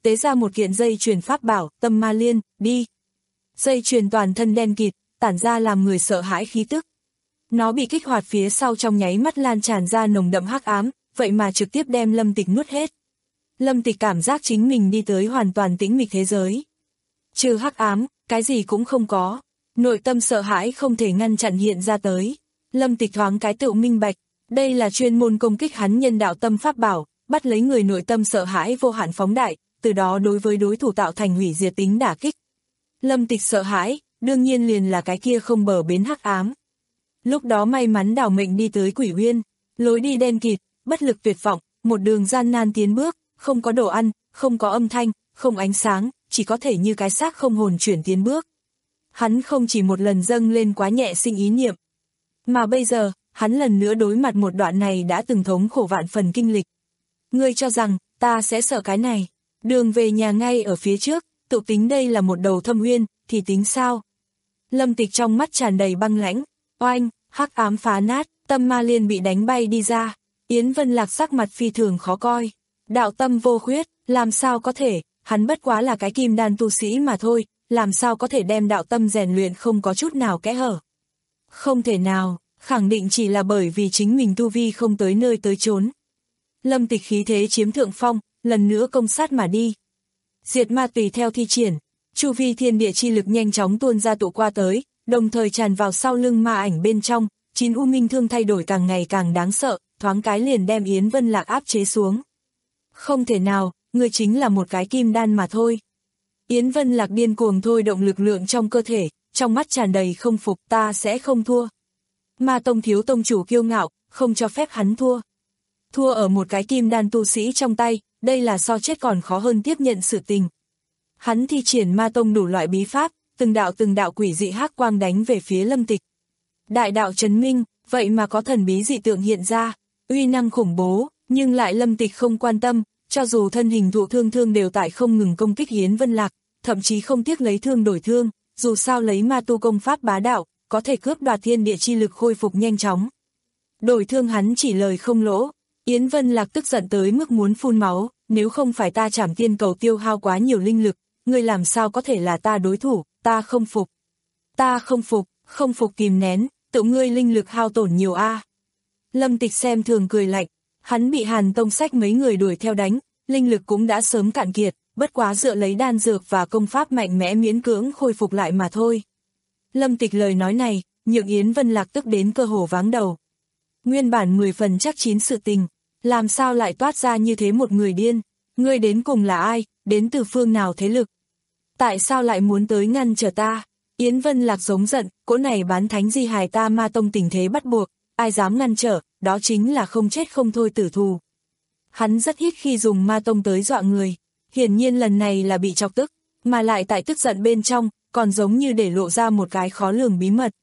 tế ra một kiện dây chuyền pháp bảo, Tâm Ma Liên, đi. Dây chuyền toàn thân đen kịt, tản ra làm người sợ hãi khí tức. Nó bị kích hoạt phía sau trong nháy mắt lan tràn ra nồng đậm hắc ám, vậy mà trực tiếp đem Lâm Tịch nuốt hết. Lâm Tịch cảm giác chính mình đi tới hoàn toàn tĩnh mịch thế giới. Trừ hắc ám, cái gì cũng không có. Nội tâm sợ hãi không thể ngăn chặn hiện ra tới. Lâm Tịch thoáng cái tự minh bạch, đây là chuyên môn công kích hắn nhân đạo tâm pháp bảo, bắt lấy người nội tâm sợ hãi vô hạn phóng đại, từ đó đối với đối thủ tạo thành hủy diệt tính đả kích. Lâm Tịch sợ hãi, đương nhiên liền là cái kia không bờ bến hắc ám. Lúc đó may mắn đảo mệnh đi tới Quỷ Uyên, lối đi đen kịt, bất lực tuyệt vọng, một đường gian nan tiến bước, không có đồ ăn, không có âm thanh, không ánh sáng, chỉ có thể như cái xác không hồn chuyển tiến bước. Hắn không chỉ một lần dâng lên quá nhẹ sinh ý niệm, mà bây giờ, hắn lần nữa đối mặt một đoạn này đã từng thống khổ vạn phần kinh lịch. Ngươi cho rằng, ta sẽ sợ cái này, đường về nhà ngay ở phía trước, tự tính đây là một đầu thâm uyên, thì tính sao? Lâm Tịch trong mắt tràn đầy băng lãnh, oanh, hắc ám phá nát, Tâm Ma Liên bị đánh bay đi ra, Yến Vân Lạc sắc mặt phi thường khó coi, đạo tâm vô khuyết, làm sao có thể, hắn bất quá là cái kim đan tu sĩ mà thôi, làm sao có thể đem đạo tâm rèn luyện không có chút nào kẽ hở. Không thể nào, khẳng định chỉ là bởi vì chính mình tu vi không tới nơi tới chốn. Lâm Tịch khí thế chiếm thượng phong, lần nữa công sát mà đi. Diệt ma tùy theo thi triển, chu vi thiên địa chi lực nhanh chóng tuôn ra tụ qua tới, đồng thời tràn vào sau lưng ma ảnh bên trong, chín u minh thương thay đổi càng ngày càng đáng sợ, thoáng cái liền đem Yến Vân Lạc áp chế xuống. Không thể nào, ngươi chính là một cái kim đan mà thôi. Yến Vân Lạc điên cuồng thôi động lực lượng trong cơ thể, trong mắt tràn đầy không phục, ta sẽ không thua. Ma tông thiếu tông chủ kiêu ngạo, không cho phép hắn thua. Thua ở một cái kim đan tu sĩ trong tay, đây là so chết còn khó hơn tiếp nhận sự tình. Hắn thi triển ma tông đủ loại bí pháp, từng đạo từng đạo quỷ dị hắc quang đánh về phía Lâm Tịch. Đại đạo chấn minh, vậy mà có thần bí dị tượng hiện ra, uy năng khủng bố, nhưng lại Lâm Tịch không quan tâm, cho dù thân hình thụ thương thương đều tại không ngừng công kích Yến Vân Lạc, thậm chí không tiếc lấy thương đổi thương, dù sao lấy ma tu công pháp bá đạo, có thể cướp đoạt thiên địa chi lực khôi phục nhanh chóng. Đổi thương hắn chỉ lời không lỗ, Yến Vân Lạc tức giận tới mức muốn phun máu, nếu không phải ta Trảm Tiên cầu tiêu hao quá nhiều linh lực, ngươi làm sao có thể là ta đối thủ, ta không phục. Ta không phục, không phục kìm nén, tự ngươi linh lực hao tổn nhiều a. À. Lâm Tịch xem thường cười lạnh, hắn bị Hàn Tông Sách mấy người đuổi theo đánh, linh lực cũng đã sớm cạn kiệt, bất quá dựa lấy đan dược và công pháp mạnh mẽ miễn cưỡng khôi phục lại mà thôi. Lâm Tịch lời nói này, nhượng Yến Vân Lạc tức đến cơ hồ váng đầu. Nguyên bản mười phần chắc chín sự tình, làm sao lại toát ra như thế một người điên, ngươi đến cùng là ai, đến từ phương nào thế lực? Tại sao lại muốn tới ngăn trở ta? Yến Vân Lạc giống giận, cỗ này bán thánh di hài ta ma tông tình thế bắt buộc, ai dám ngăn trở, đó chính là không chết không thôi tử thù. Hắn rất ít khi dùng ma tông tới dọa người, hiển nhiên lần này là bị chọc tức, mà lại tại tức giận bên trong, còn giống như để lộ ra một cái khó lường bí mật.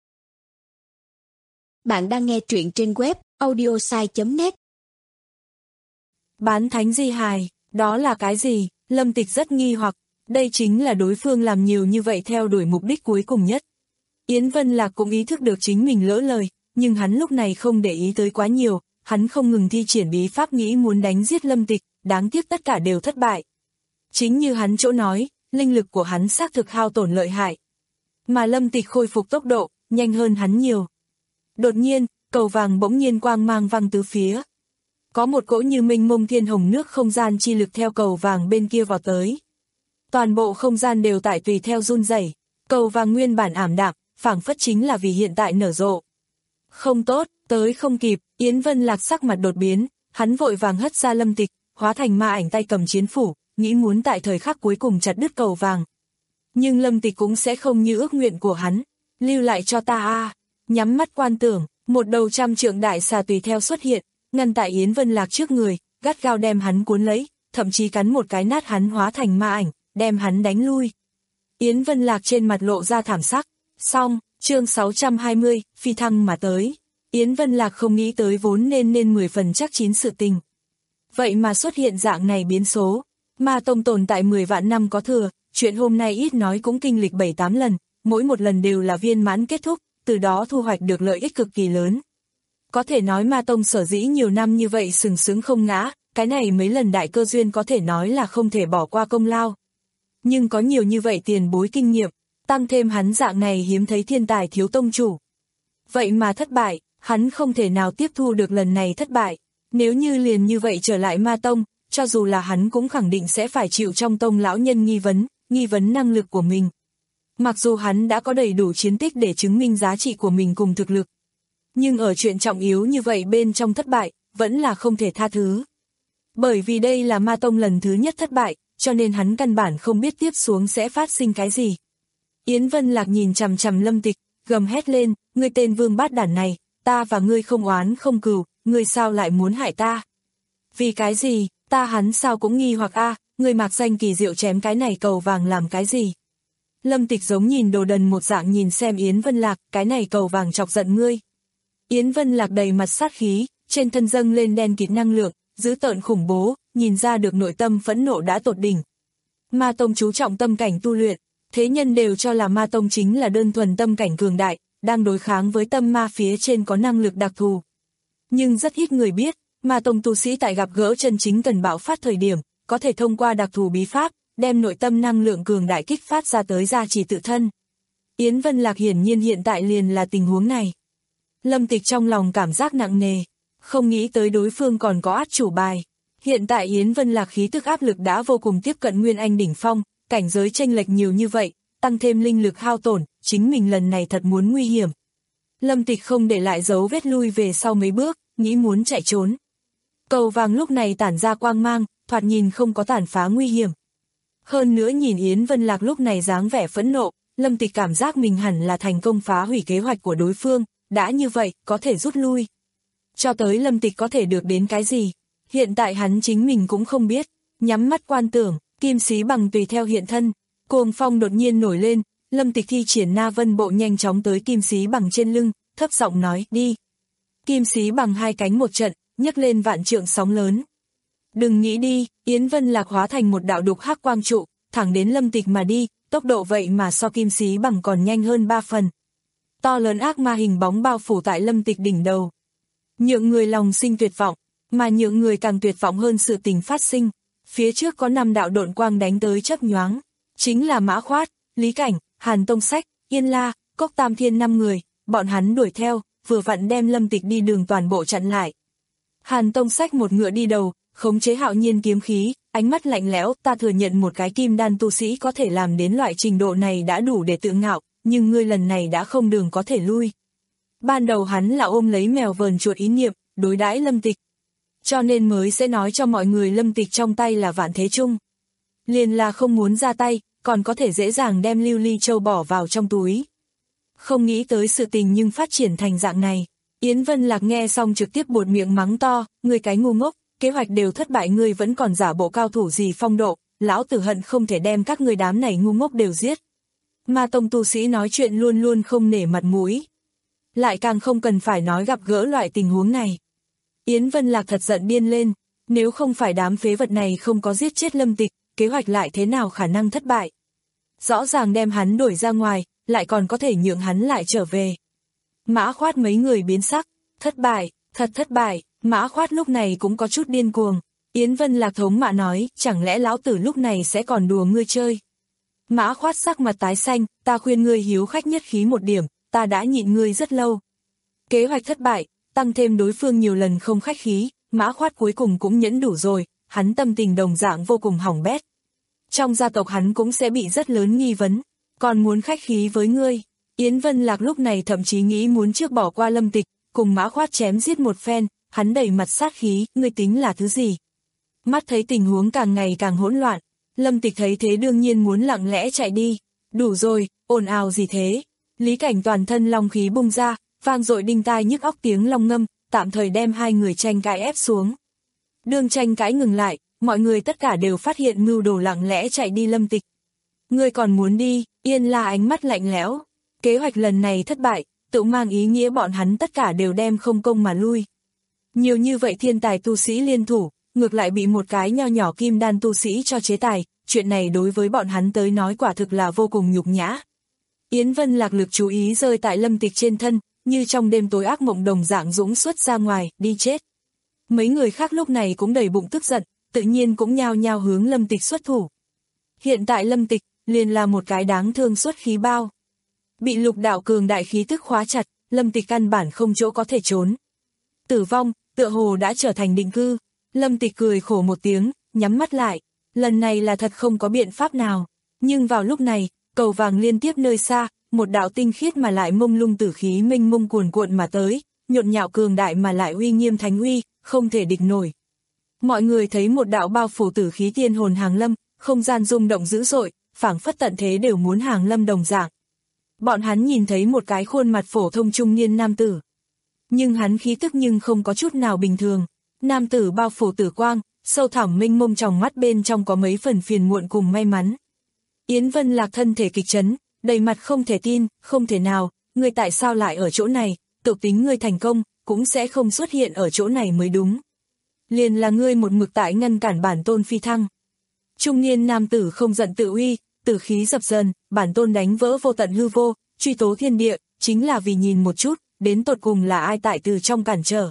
Bạn đang nghe truyện trên web audiosai chấm net. Bán thánh di hài, đó là cái gì? Lâm Tịch rất nghi hoặc, đây chính là đối phương làm nhiều như vậy theo đuổi mục đích cuối cùng nhất. Yến Vân Lạc cũng ý thức được chính mình lỡ lời, nhưng hắn lúc này không để ý tới quá nhiều, hắn không ngừng thi triển bí pháp nghĩ muốn đánh giết Lâm Tịch, đáng tiếc tất cả đều thất bại. Chính như hắn chỗ nói, linh lực của hắn xác thực hao tổn lợi hại. Mà Lâm Tịch khôi phục tốc độ, nhanh hơn hắn nhiều. Đột nhiên, cầu vàng bỗng nhiên quang mang văng tứ phía. Có một cỗ như mênh mông thiên hồng nước không gian chi lực theo cầu vàng bên kia vào tới. Toàn bộ không gian đều tại tùy theo run rẩy, cầu vàng nguyên bản ảm đạm, phảng phất chính là vì hiện tại nở rộ. Không tốt, tới không kịp, Yến Vân Lạc sắc mặt đột biến, hắn vội vàng hất ra Lâm Tịch, hóa thành ma ảnh tay cầm chiến phủ, nghĩ muốn tại thời khắc cuối cùng chặt đứt cầu vàng. Nhưng Lâm Tịch cũng sẽ không như ước nguyện của hắn, lưu lại cho ta a. À. Nhắm mắt quan tưởng, một đầu trăm trượng đại xà tùy theo xuất hiện, ngăn tại Yến Vân Lạc trước người, gắt gao đem hắn cuốn lấy, thậm chí cắn một cái nát hắn hóa thành ma ảnh, đem hắn đánh lui. Yến Vân Lạc trên mặt lộ ra thảm sắc, xong, chương sáu trăm hai mươi, phi thăng mà tới. Yến Vân Lạc không nghĩ tới vốn nên nên mười phần chắc chín sự tình. Vậy mà xuất hiện dạng này biến số, ma tông tồn tại mười vạn năm có thừa, chuyện hôm nay ít nói cũng kinh lịch bảy tám lần, mỗi một lần đều là viên mãn kết thúc, từ đó thu hoạch được lợi ích cực kỳ lớn. Có thể nói ma tông sở dĩ nhiều năm như vậy sừng sững không ngã, cái này mấy lần đại cơ duyên có thể nói là không thể bỏ qua công lao. Nhưng có nhiều như vậy tiền bối kinh nghiệm, tăng thêm hắn dạng này hiếm thấy thiên tài thiếu tông chủ. Vậy mà thất bại, hắn không thể nào tiếp thu được lần này thất bại. Nếu như liền như vậy trở lại ma tông, cho dù là hắn cũng khẳng định sẽ phải chịu trong tông lão nhân nghi vấn, nghi vấn năng lực của mình. Mặc dù hắn đã có đầy đủ chiến tích để chứng minh giá trị của mình cùng thực lực. Nhưng ở chuyện trọng yếu như vậy bên trong thất bại, vẫn là không thể tha thứ. Bởi vì đây là ma tông lần thứ nhất thất bại, cho nên hắn căn bản không biết tiếp xuống sẽ phát sinh cái gì. Yến Vân Lạc nhìn chằm chằm Lâm Tịch, gầm hét lên, ngươi tên vương bát đản này, ta và ngươi không oán không cừu, ngươi sao lại muốn hại ta? Vì cái gì, ta hắn sao cũng nghi hoặc a, ngươi mạc danh kỳ diệu chém cái này cầu vàng làm cái gì? Lâm Tịch giống nhìn đồ đần một dạng nhìn xem Yến Vân Lạc, cái này cầu vàng chọc giận ngươi. Yến Vân Lạc đầy mặt sát khí, trên thân dâng lên đen kịt năng lượng, dữ tợn khủng bố, nhìn ra được nội tâm phẫn nộ đã tột đỉnh. Ma tông chú trọng tâm cảnh tu luyện, thế nhân đều cho là ma tông chính là đơn thuần tâm cảnh cường đại, đang đối kháng với tâm ma phía trên có năng lực đặc thù. Nhưng rất ít người biết, ma tông tu sĩ tại gặp gỡ chân chính cần bạo phát thời điểm, có thể thông qua đặc thù bí pháp, đem nội tâm năng lượng cường đại kích phát ra tới gia trì tự thân. Yến Vân Lạc hiển nhiên hiện tại liền là tình huống này. Lâm Tịch trong lòng cảm giác nặng nề, không nghĩ tới đối phương còn có át chủ bài. Hiện tại Yến Vân Lạc khí tức áp lực đã vô cùng tiếp cận Nguyên Anh đỉnh phong, cảnh giới chênh lệch nhiều như vậy, tăng thêm linh lực hao tổn, chính mình lần này thật muốn nguy hiểm. Lâm Tịch không để lại dấu vết lui về sau mấy bước, nghĩ muốn chạy trốn. Cầu vàng lúc này tản ra quang mang, thoạt nhìn không có tàn phá nguy hiểm. Hơn nữa nhìn Yến Vân Lạc lúc này dáng vẻ phẫn nộ, Lâm Tịch cảm giác mình hẳn là thành công phá hủy kế hoạch của đối phương, đã như vậy, có thể rút lui. Cho tới Lâm Tịch có thể được đến cái gì, hiện tại hắn chính mình cũng không biết, nhắm mắt quan tưởng, kim xí bằng tùy theo hiện thân, cuồng phong đột nhiên nổi lên, Lâm Tịch thi triển Na Vân bộ nhanh chóng tới kim xí bằng trên lưng, thấp giọng nói, đi. Kim xí bằng hai cánh một trận, nhấc lên vạn trượng sóng lớn. Đừng nghĩ đi, Yến Vân Lạc hóa thành một đạo đục hắc quang trụ, thẳng đến Lâm Tịch mà đi, tốc độ vậy mà so kim xí bằng còn nhanh hơn ba phần. To lớn ác ma hình bóng bao phủ tại Lâm Tịch đỉnh đầu. Nhượng người lòng sinh tuyệt vọng, mà nhượng người càng tuyệt vọng hơn sự tình phát sinh. Phía trước có năm đạo độn quang đánh tới chớp nhoáng, chính là Mã Khoát, Lý Cảnh, Hàn Tông Sách, Yên La, Cốc Tam Thiên năm người, bọn hắn đuổi theo, vừa vặn đem Lâm Tịch đi đường toàn bộ chặn lại. Hàn Tông Sách một ngựa đi đầu, khống chế hạo nhiên kiếm khí, ánh mắt lạnh lẽo, ta thừa nhận một cái kim đan tu sĩ có thể làm đến loại trình độ này đã đủ để tự ngạo, nhưng ngươi lần này đã không đường có thể lui. Ban đầu hắn là ôm lấy mèo vờn chuột ý niệm, đối đãi Lâm Tịch. Cho nên mới sẽ nói cho mọi người Lâm Tịch trong tay là vạn thế chung. Liền là không muốn ra tay, còn có thể dễ dàng đem lưu ly châu bỏ vào trong túi. Không nghĩ tới sự tình nhưng phát triển thành dạng này. Yến Vân Lạc nghe xong trực tiếp buột miệng mắng to, ngươi cái ngu ngốc, kế hoạch đều thất bại ngươi vẫn còn giả bộ cao thủ gì phong độ, lão tử hận không thể đem các ngươi đám này ngu ngốc đều giết. Ma tông tu sĩ nói chuyện luôn luôn không nể mặt mũi. Lại càng không cần phải nói gặp gỡ loại tình huống này. Yến Vân Lạc thật giận điên lên, nếu không phải đám phế vật này không có giết chết Lâm Tịch, kế hoạch lại thế nào khả năng thất bại. Rõ ràng đem hắn đuổi ra ngoài, lại còn có thể nhượng hắn lại trở về. Mã Khoát mấy người biến sắc, thất bại, thật thất bại, Mã Khoát lúc này cũng có chút điên cuồng. Yến Vân Lạc thống mạ nói, chẳng lẽ lão tử lúc này sẽ còn đùa ngươi chơi. Mã Khoát sắc mặt tái xanh, ta khuyên ngươi hiếu khách nhất khí một điểm, ta đã nhịn ngươi rất lâu. Kế hoạch thất bại, tăng thêm đối phương nhiều lần không khách khí, Mã Khoát cuối cùng cũng nhẫn đủ rồi, hắn tâm tình đồng dạng vô cùng hỏng bét. Trong gia tộc hắn cũng sẽ bị rất lớn nghi vấn, còn muốn khách khí với ngươi. Yến Vân Lạc lúc này thậm chí nghĩ muốn trước bỏ qua Lâm Tịch, cùng Mã Khoát chém giết một phen, hắn đầy mặt sát khí, ngươi tính là thứ gì? Mắt thấy tình huống càng ngày càng hỗn loạn, Lâm Tịch thấy thế đương nhiên muốn lặng lẽ chạy đi. Đủ rồi, ồn ào gì thế? Lý Cảnh toàn thân long khí bung ra, vang dội đinh tai nhức óc tiếng long ngâm, tạm thời đem hai người tranh cãi ép xuống. Đường tranh cãi ngừng lại, mọi người tất cả đều phát hiện mưu đồ lặng lẽ chạy đi Lâm Tịch. Ngươi còn muốn đi? Yên La ánh mắt lạnh lẽo. Kế hoạch lần này thất bại, tự mang ý nghĩa bọn hắn tất cả đều đem không công mà lui. Nhiều như vậy thiên tài tu sĩ liên thủ, ngược lại bị một cái nho nhỏ kim đan tu sĩ cho chế tài, chuyện này đối với bọn hắn tới nói quả thực là vô cùng nhục nhã. Yến Vân Lạc lực chú ý rơi tại Lâm Tịch trên thân, như trong đêm tối ác mộng đồng dạng dũng xuất ra ngoài, đi chết. Mấy người khác lúc này cũng đầy bụng tức giận, tự nhiên cũng nhao nhao hướng Lâm Tịch xuất thủ. Hiện tại Lâm Tịch liền là một cái đáng thương xuất khí bao. Bị lục đạo cường đại khí tức khóa chặt, Lâm Tịch căn bản không chỗ có thể trốn. Tử vong, tựa hồ đã trở thành định cư. Lâm Tịch cười khổ một tiếng, nhắm mắt lại. Lần này là thật không có biện pháp nào. Nhưng vào lúc này, cầu vàng liên tiếp nơi xa, một đạo tinh khiết mà lại mông lung tử khí mênh mông cuồn cuộn mà tới, nhộn nhạo cường đại mà lại uy nghiêm thánh uy, không thể địch nổi. Mọi người thấy một đạo bao phủ tử khí tiên hồn hàng lâm, không gian rung động dữ dội, phảng phất tận thế đều muốn hàng lâm đồng dạng. Bọn hắn nhìn thấy một cái khuôn mặt phổ thông trung niên nam tử. Nhưng hắn khí tức nhưng không có chút nào bình thường. Nam tử bao phủ tử quang, sâu thẳm mênh mông trong mắt bên trong có mấy phần phiền muộn cùng may mắn. Yến Vân Lạc thân thể kịch chấn, đầy mặt không thể tin, không thể nào, ngươi tại sao lại ở chỗ này, tự tính ngươi thành công, cũng sẽ không xuất hiện ở chỗ này mới đúng. Liền là ngươi một mực tại ngăn cản bản tôn phi thăng. Trung niên nam tử không giận tự uy, tử khí dập dần, bản tôn đánh vỡ vô tận hư vô, truy tố thiên địa, chính là vì nhìn một chút, đến tột cùng là ai tại từ trong cản trở.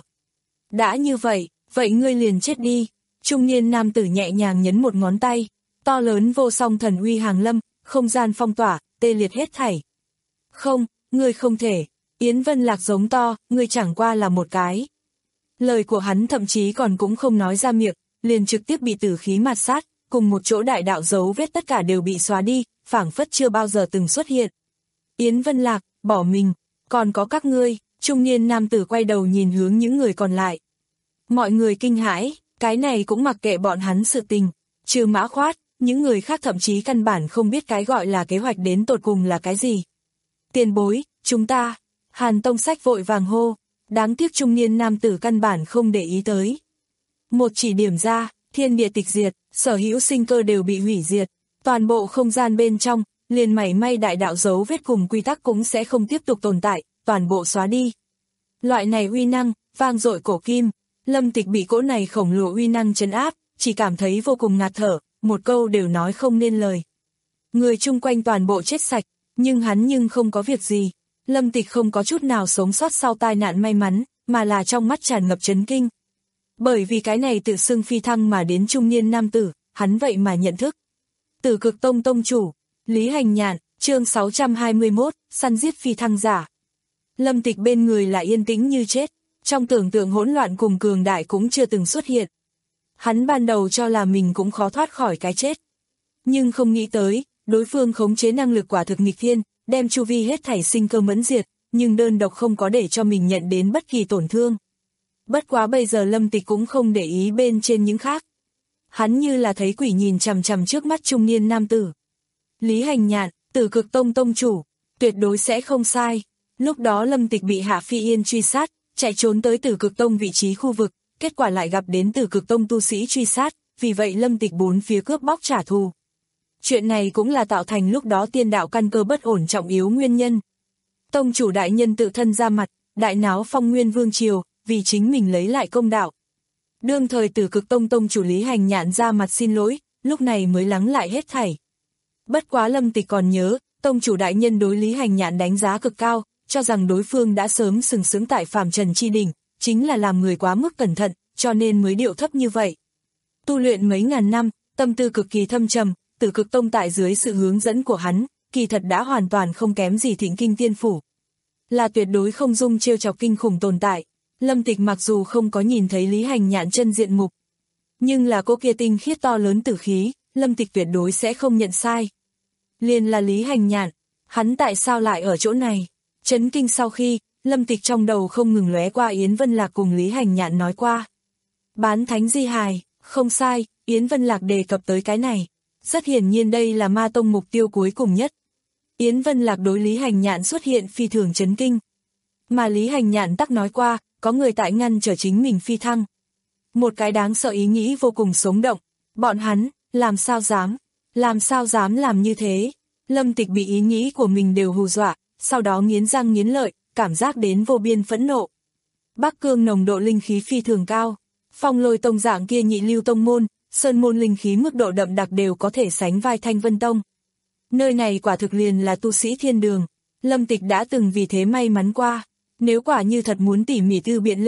Đã như vậy, vậy ngươi liền chết đi. Trung niên nam tử nhẹ nhàng nhấn một ngón tay, to lớn vô song thần uy hàng lâm, không gian phong tỏa, tê liệt hết thảy. Không, ngươi không thể. Yến Vân Lạc giống to, ngươi chẳng qua là một cái. Lời của hắn thậm chí còn cũng không nói ra miệng, liền trực tiếp bị tử khí mạt sát, cùng một chỗ đại đạo dấu vết tất cả đều bị xóa đi, phảng phất chưa bao giờ từng xuất hiện. Yến Vân Lạc, bỏ mình, còn có các ngươi. Trung niên nam tử quay đầu nhìn hướng những người còn lại. Mọi người kinh hãi, cái này cũng mặc kệ bọn hắn sự tình, trừ Mã Khoát, những người khác thậm chí căn bản không biết cái gọi là kế hoạch đến tột cùng là cái gì. Tiền bối, chúng ta, Hàn Tông Sách vội vàng hô, đáng tiếc trung niên nam tử căn bản không để ý tới. Một chỉ điểm ra, thiên địa tịch diệt, sở hữu sinh cơ đều bị hủy diệt, toàn bộ không gian bên trong, liền mảy may đại đạo dấu vết cùng quy tắc cũng sẽ không tiếp tục tồn tại, toàn bộ xóa đi. Loại này uy năng, vang dội cổ kim, Lâm Tịch bị cỗ này khổng lồ uy năng trấn áp, chỉ cảm thấy vô cùng ngạt thở, một câu đều nói không nên lời. Người chung quanh toàn bộ chết sạch, nhưng hắn nhưng không có việc gì. Lâm Tịch không có chút nào sống sót sau tai nạn may mắn, mà là trong mắt tràn ngập chấn kinh. Bởi vì cái này tự xưng phi thăng mà đến trung niên nam tử, hắn vậy mà nhận thức. Tử Cực Tông tông chủ, Lý Hành Nhạn, chương sáu trăm hai mươi mốt, săn giết phi thăng giả. Lâm Tịch bên người lại yên tĩnh như chết, trong tưởng tượng hỗn loạn cùng cường đại cũng chưa từng xuất hiện. Hắn ban đầu cho là mình cũng khó thoát khỏi cái chết. Nhưng không nghĩ tới, đối phương khống chế năng lực quả thực nghịch thiên, đem chu vi hết thảy sinh cơ mẫn diệt, nhưng đơn độc không có để cho mình nhận đến bất kỳ tổn thương. Bất quá bây giờ Lâm Tịch cũng không để ý bên trên những khác. Hắn như là thấy quỷ nhìn chằm chằm trước mắt trung niên nam tử. Lý Hành Nhạn, Tử Cực Tông tông chủ, tuyệt đối sẽ không sai. Lúc đó Lâm Tịch bị Hạ Phi Yên truy sát, chạy trốn tới Tử Cực Tông vị trí khu vực, kết quả lại gặp đến Tử Cực Tông tu sĩ truy sát, vì vậy Lâm Tịch bốn phía cướp bóc trả thù. Chuyện này cũng là tạo thành lúc đó tiên đạo căn cơ bất ổn trọng yếu nguyên nhân. Tông chủ đại nhân tự thân ra mặt, đại náo Phong Nguyên Vương triều, vì chính mình lấy lại công đạo. Đương thời Tử Cực Tông tông chủ Lý Hành Nhạn ra mặt xin lỗi, lúc này mới lắng lại hết thảy. Bất quá Lâm Tịch còn nhớ, tông chủ đại nhân đối Lý Hành Nhạn đánh giá cực cao, cho rằng đối phương đã sớm sừng sững tại phàm trần chi đỉnh, chính là làm người quá mức cẩn thận, cho nên mới điệu thấp như vậy. Tu luyện mấy ngàn năm, tâm tư cực kỳ thâm trầm, Tử Cực Tông tại dưới sự hướng dẫn của hắn, kỳ thật đã hoàn toàn không kém gì Thịnh Kinh Tiên Phủ. Là tuyệt đối không dung trêu chọc kinh khủng tồn tại. Lâm Tịch mặc dù không có nhìn thấy Lý Hành Nhạn chân diện mục, nhưng là cô kia tinh khiết to lớn tử khí, Lâm Tịch tuyệt đối sẽ không nhận sai. Liền là Lý Hành Nhạn, hắn tại sao lại ở chỗ này? Chấn kinh sau khi, Lâm Tịch trong đầu không ngừng lóe qua Yến Vân Lạc cùng Lý Hành Nhạn nói qua. Bán thánh di hài, không sai, Yến Vân Lạc đề cập tới cái này. Rất hiển nhiên đây là ma tông mục tiêu cuối cùng nhất. Yến Vân Lạc đối Lý Hành Nhạn xuất hiện phi thường chấn kinh. Mà Lý Hành Nhạn tắc nói qua, có người tại ngăn trở chính mình phi thăng. Một cái đáng sợ ý nghĩ vô cùng sống động. Bọn hắn, làm sao dám, làm sao dám làm như thế. Lâm Tịch bị ý nghĩ của mình đều hù dọa, sau đó nghiến răng nghiến lợi, cảm giác đến vô biên phẫn nộ. Bắc Cương nồng độ linh khí phi thường cao. Phong Lôi Tông dạng kia nhị lưu tông môn, sơn môn linh khí mức độ đậm đặc đều có thể sánh vai Thanh Vân Tông. Nơi này quả thực liền là tu sĩ thiên đường. Lâm Tịch đã từng vì thế may mắn qua. Nếu quả như thật muốn tỉ mỉ tư biện lên,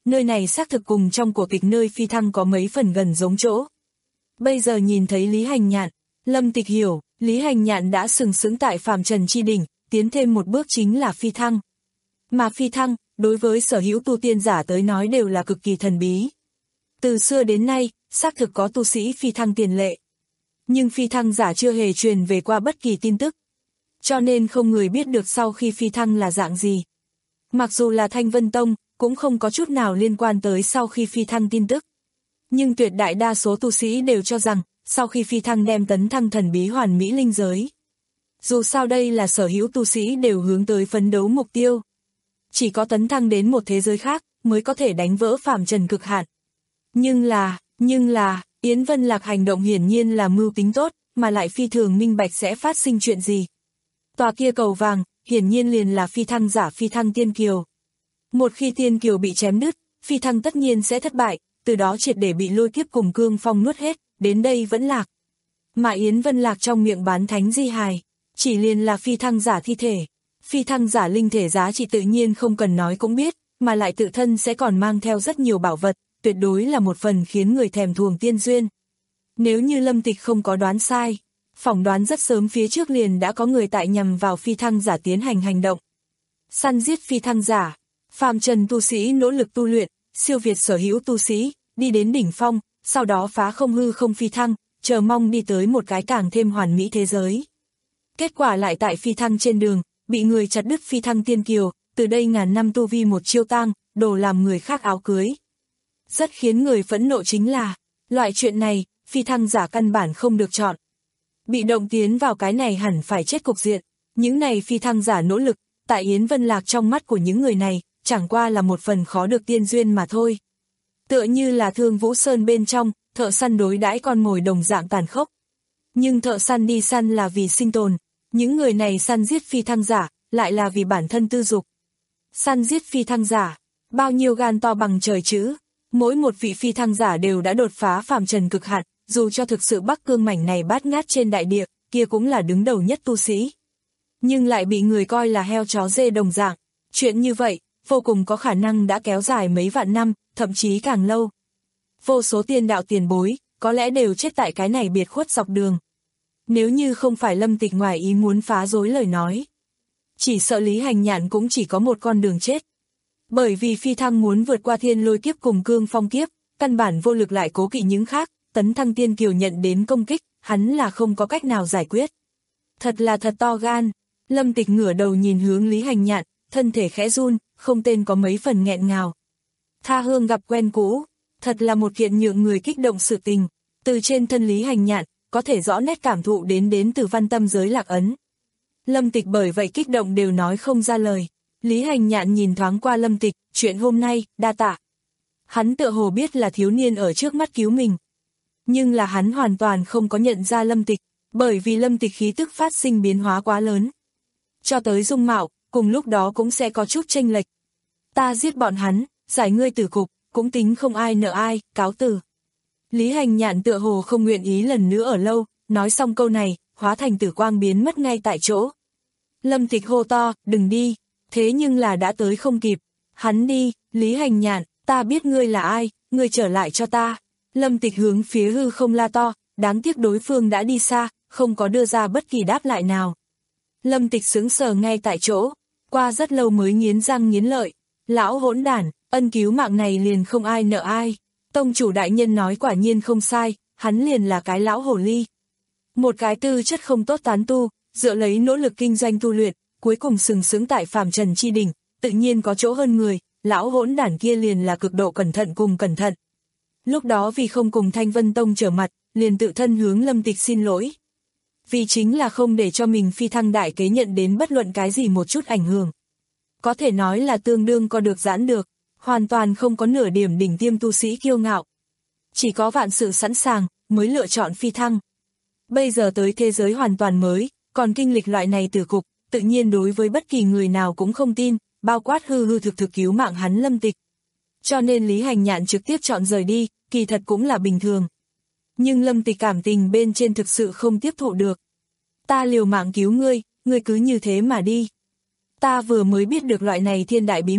nơi này xác thực cùng trong cổ kịch nơi phi thăng có mấy phần gần giống chỗ. Bây giờ nhìn thấy Lý Hành Nhạn, Lâm Tịch hiểu, Lý Hành Nhạn đã sừng sững tại phàm trần chi đỉnh, tiến thêm một bước chính là phi thăng. Mà phi thăng, đối với sở hữu tu tiên giả tới nói đều là cực kỳ thần bí. Từ xưa đến nay, xác thực có tu sĩ phi thăng tiền lệ. Nhưng phi thăng giả chưa hề truyền về qua bất kỳ tin tức. Cho nên không người biết được sau khi phi thăng là dạng gì. Mặc dù là Thanh Vân Tông, cũng không có chút nào liên quan tới sau khi phi thăng tin tức. Nhưng tuyệt đại đa số tu sĩ đều cho rằng, sau khi phi thăng đem tấn thăng thần bí hoàn mỹ linh giới. Dù sao đây là sở hữu tu sĩ đều hướng tới phấn đấu mục tiêu. Chỉ có tấn thăng đến một thế giới khác, mới có thể đánh vỡ phàm trần cực hạn. Nhưng là, nhưng là, Yến Vân Lạc hành động hiển nhiên là mưu tính tốt, mà lại phi thường minh bạch sẽ phát sinh chuyện gì. Tòa kia cầu vàng, hiển nhiên liền là phi thăng giả phi thăng tiên kiều. Một khi tiên kiều bị chém đứt, phi thăng tất nhiên sẽ thất bại, từ đó triệt để bị lôi kiếp cùng cương phong nuốt hết, đến đây vẫn lạc. Mà Yến Vân Lạc trong miệng bán thánh di hài, chỉ liền là phi thăng giả thi thể. Phi thăng giả linh thể giá trị tự nhiên không cần nói cũng biết, mà lại tự thân sẽ còn mang theo rất nhiều bảo vật, tuyệt đối là một phần khiến người thèm thuồng tiên duyên. Nếu như Lâm Tịch không có đoán sai, phỏng đoán rất sớm phía trước liền đã có người tại nhằm vào phi thăng giả tiến hành hành động. Săn giết phi thăng giả, phàm trần tu sĩ nỗ lực tu luyện, siêu việt sở hữu tu sĩ, đi đến đỉnh phong, sau đó phá không hư không phi thăng, chờ mong đi tới một cái càng thêm hoàn mỹ thế giới. Kết quả lại tại phi thăng trên đường, bị người chặt đứt phi thăng tiên kiều, từ đây ngàn năm tu vi một chiêu tang, đồ làm người khác áo cưới. Rất khiến người phẫn nộ chính là, loại chuyện này, phi thăng giả căn bản không được chọn. Bị động tiến vào cái này hẳn phải chết cục diện, những này phi thăng giả nỗ lực, tại Yến Vân Lạc trong mắt của những người này, chẳng qua là một phần khó được tiên duyên mà thôi. Tựa như là Thương Vũ Sơn bên trong, thợ săn đối đãi con mồi đồng dạng tàn khốc. Nhưng thợ săn đi săn là vì sinh tồn, những người này săn giết phi thăng giả, lại là vì bản thân tư dục. Săn giết phi thăng giả, bao nhiêu gan to bằng trời chứ, mỗi một vị phi thăng giả đều đã đột phá phàm trần cực hạn, dù cho thực sự Bắc Cương mảnh này bát ngát trên đại địa, kia cũng là đứng đầu nhất tu sĩ. Nhưng lại bị người coi là heo chó dê đồng dạng, chuyện như vậy, vô cùng có khả năng đã kéo dài mấy vạn năm, thậm chí càng lâu. Vô số tiên đạo tiền bối, có lẽ đều chết tại cái này biệt khuất dọc đường. Nếu như không phải Lâm Tịch ngoài ý muốn phá rối lời nói, chỉ sợ Lý Hành Nhạn cũng chỉ có một con đường chết. Bởi vì phi thăng muốn vượt qua thiên lôi kiếp cùng cương phong kiếp, căn bản vô lực lại cố kỵ những khác, tấn thăng tiên kiều nhận đến công kích, hắn là không có cách nào giải quyết. Thật là thật to gan, Lâm Tịch ngửa đầu nhìn hướng Lý Hành Nhạn, thân thể khẽ run, không tên có mấy phần nghẹn ngào. Tha hương gặp quen cũ, thật là một kiện nhượng người kích động sự tình, từ trên thân Lý Hành Nhạn, có thể rõ nét cảm thụ đến đến từ văn tâm giới lạc ấn. Lâm Tịch bởi vậy kích động đều nói không ra lời. Lý Hành Nhạn nhìn thoáng qua Lâm Tịch, chuyện hôm nay, đa tạ. Hắn tựa hồ biết là thiếu niên ở trước mắt cứu mình. Nhưng là hắn hoàn toàn không có nhận ra Lâm Tịch, bởi vì Lâm Tịch khí tức phát sinh biến hóa quá lớn. Cho tới dung mạo, cùng lúc đó cũng sẽ có chút chênh lệch. Ta giết bọn hắn, giải ngươi tử cục, cũng tính không ai nợ ai, cáo từ. Lý Hành Nhạn tựa hồ không nguyện ý lần nữa ở lâu, nói xong câu này, hóa thành tử quang biến mất ngay tại chỗ. Lâm Tịch hô to, đừng đi, thế nhưng là đã tới không kịp. Hắn đi, Lý Hành Nhạn, ta biết ngươi là ai, ngươi trở lại cho ta. Lâm Tịch hướng phía hư không la to, đáng tiếc đối phương đã đi xa, không có đưa ra bất kỳ đáp lại nào. Lâm Tịch sững sờ ngay tại chỗ, qua rất lâu mới nghiến răng nghiến lợi. Lão hỗn đản, ân cứu mạng này liền không ai nợ ai. Tông chủ đại nhân nói quả nhiên không sai, hắn liền là cái lão hồ ly. Một cái tư chất không tốt tán tu, dựa lấy nỗ lực kinh doanh tu luyện, cuối cùng sừng sững tại phàm trần chi đỉnh, tự nhiên có chỗ hơn người, lão hỗn đản kia liền là cực độ cẩn thận cùng cẩn thận. Lúc đó vì không cùng Thanh Vân Tông trở mặt, liền tự thân hướng Lâm Tịch xin lỗi. Vì chính là không để cho mình phi thăng đại kế nhận đến bất luận cái gì một chút ảnh hưởng. Có thể nói là tương đương có được giãn được, hoàn toàn không có nửa điểm đỉnh tiêm tu sĩ kiêu ngạo. Chỉ có vạn sự sẵn sàng, mới lựa chọn phi thăng. Bây giờ tới thế giới hoàn toàn mới, còn kinh lịch loại này tử cục, tự nhiên đối với bất kỳ người nào cũng không tin, bao quát hư hư thực thực cứu mạng hắn Lâm Tịch. Cho nên Lý Hành Nhạn trực tiếp chọn rời đi, kỳ thật cũng là bình thường. Nhưng Lâm Tịch cảm tình bên trên thực sự không tiếp thụ được. Ta liều mạng cứu ngươi, ngươi cứ như thế mà đi. Ta vừa mới biết được loại này thiên đại bí mật,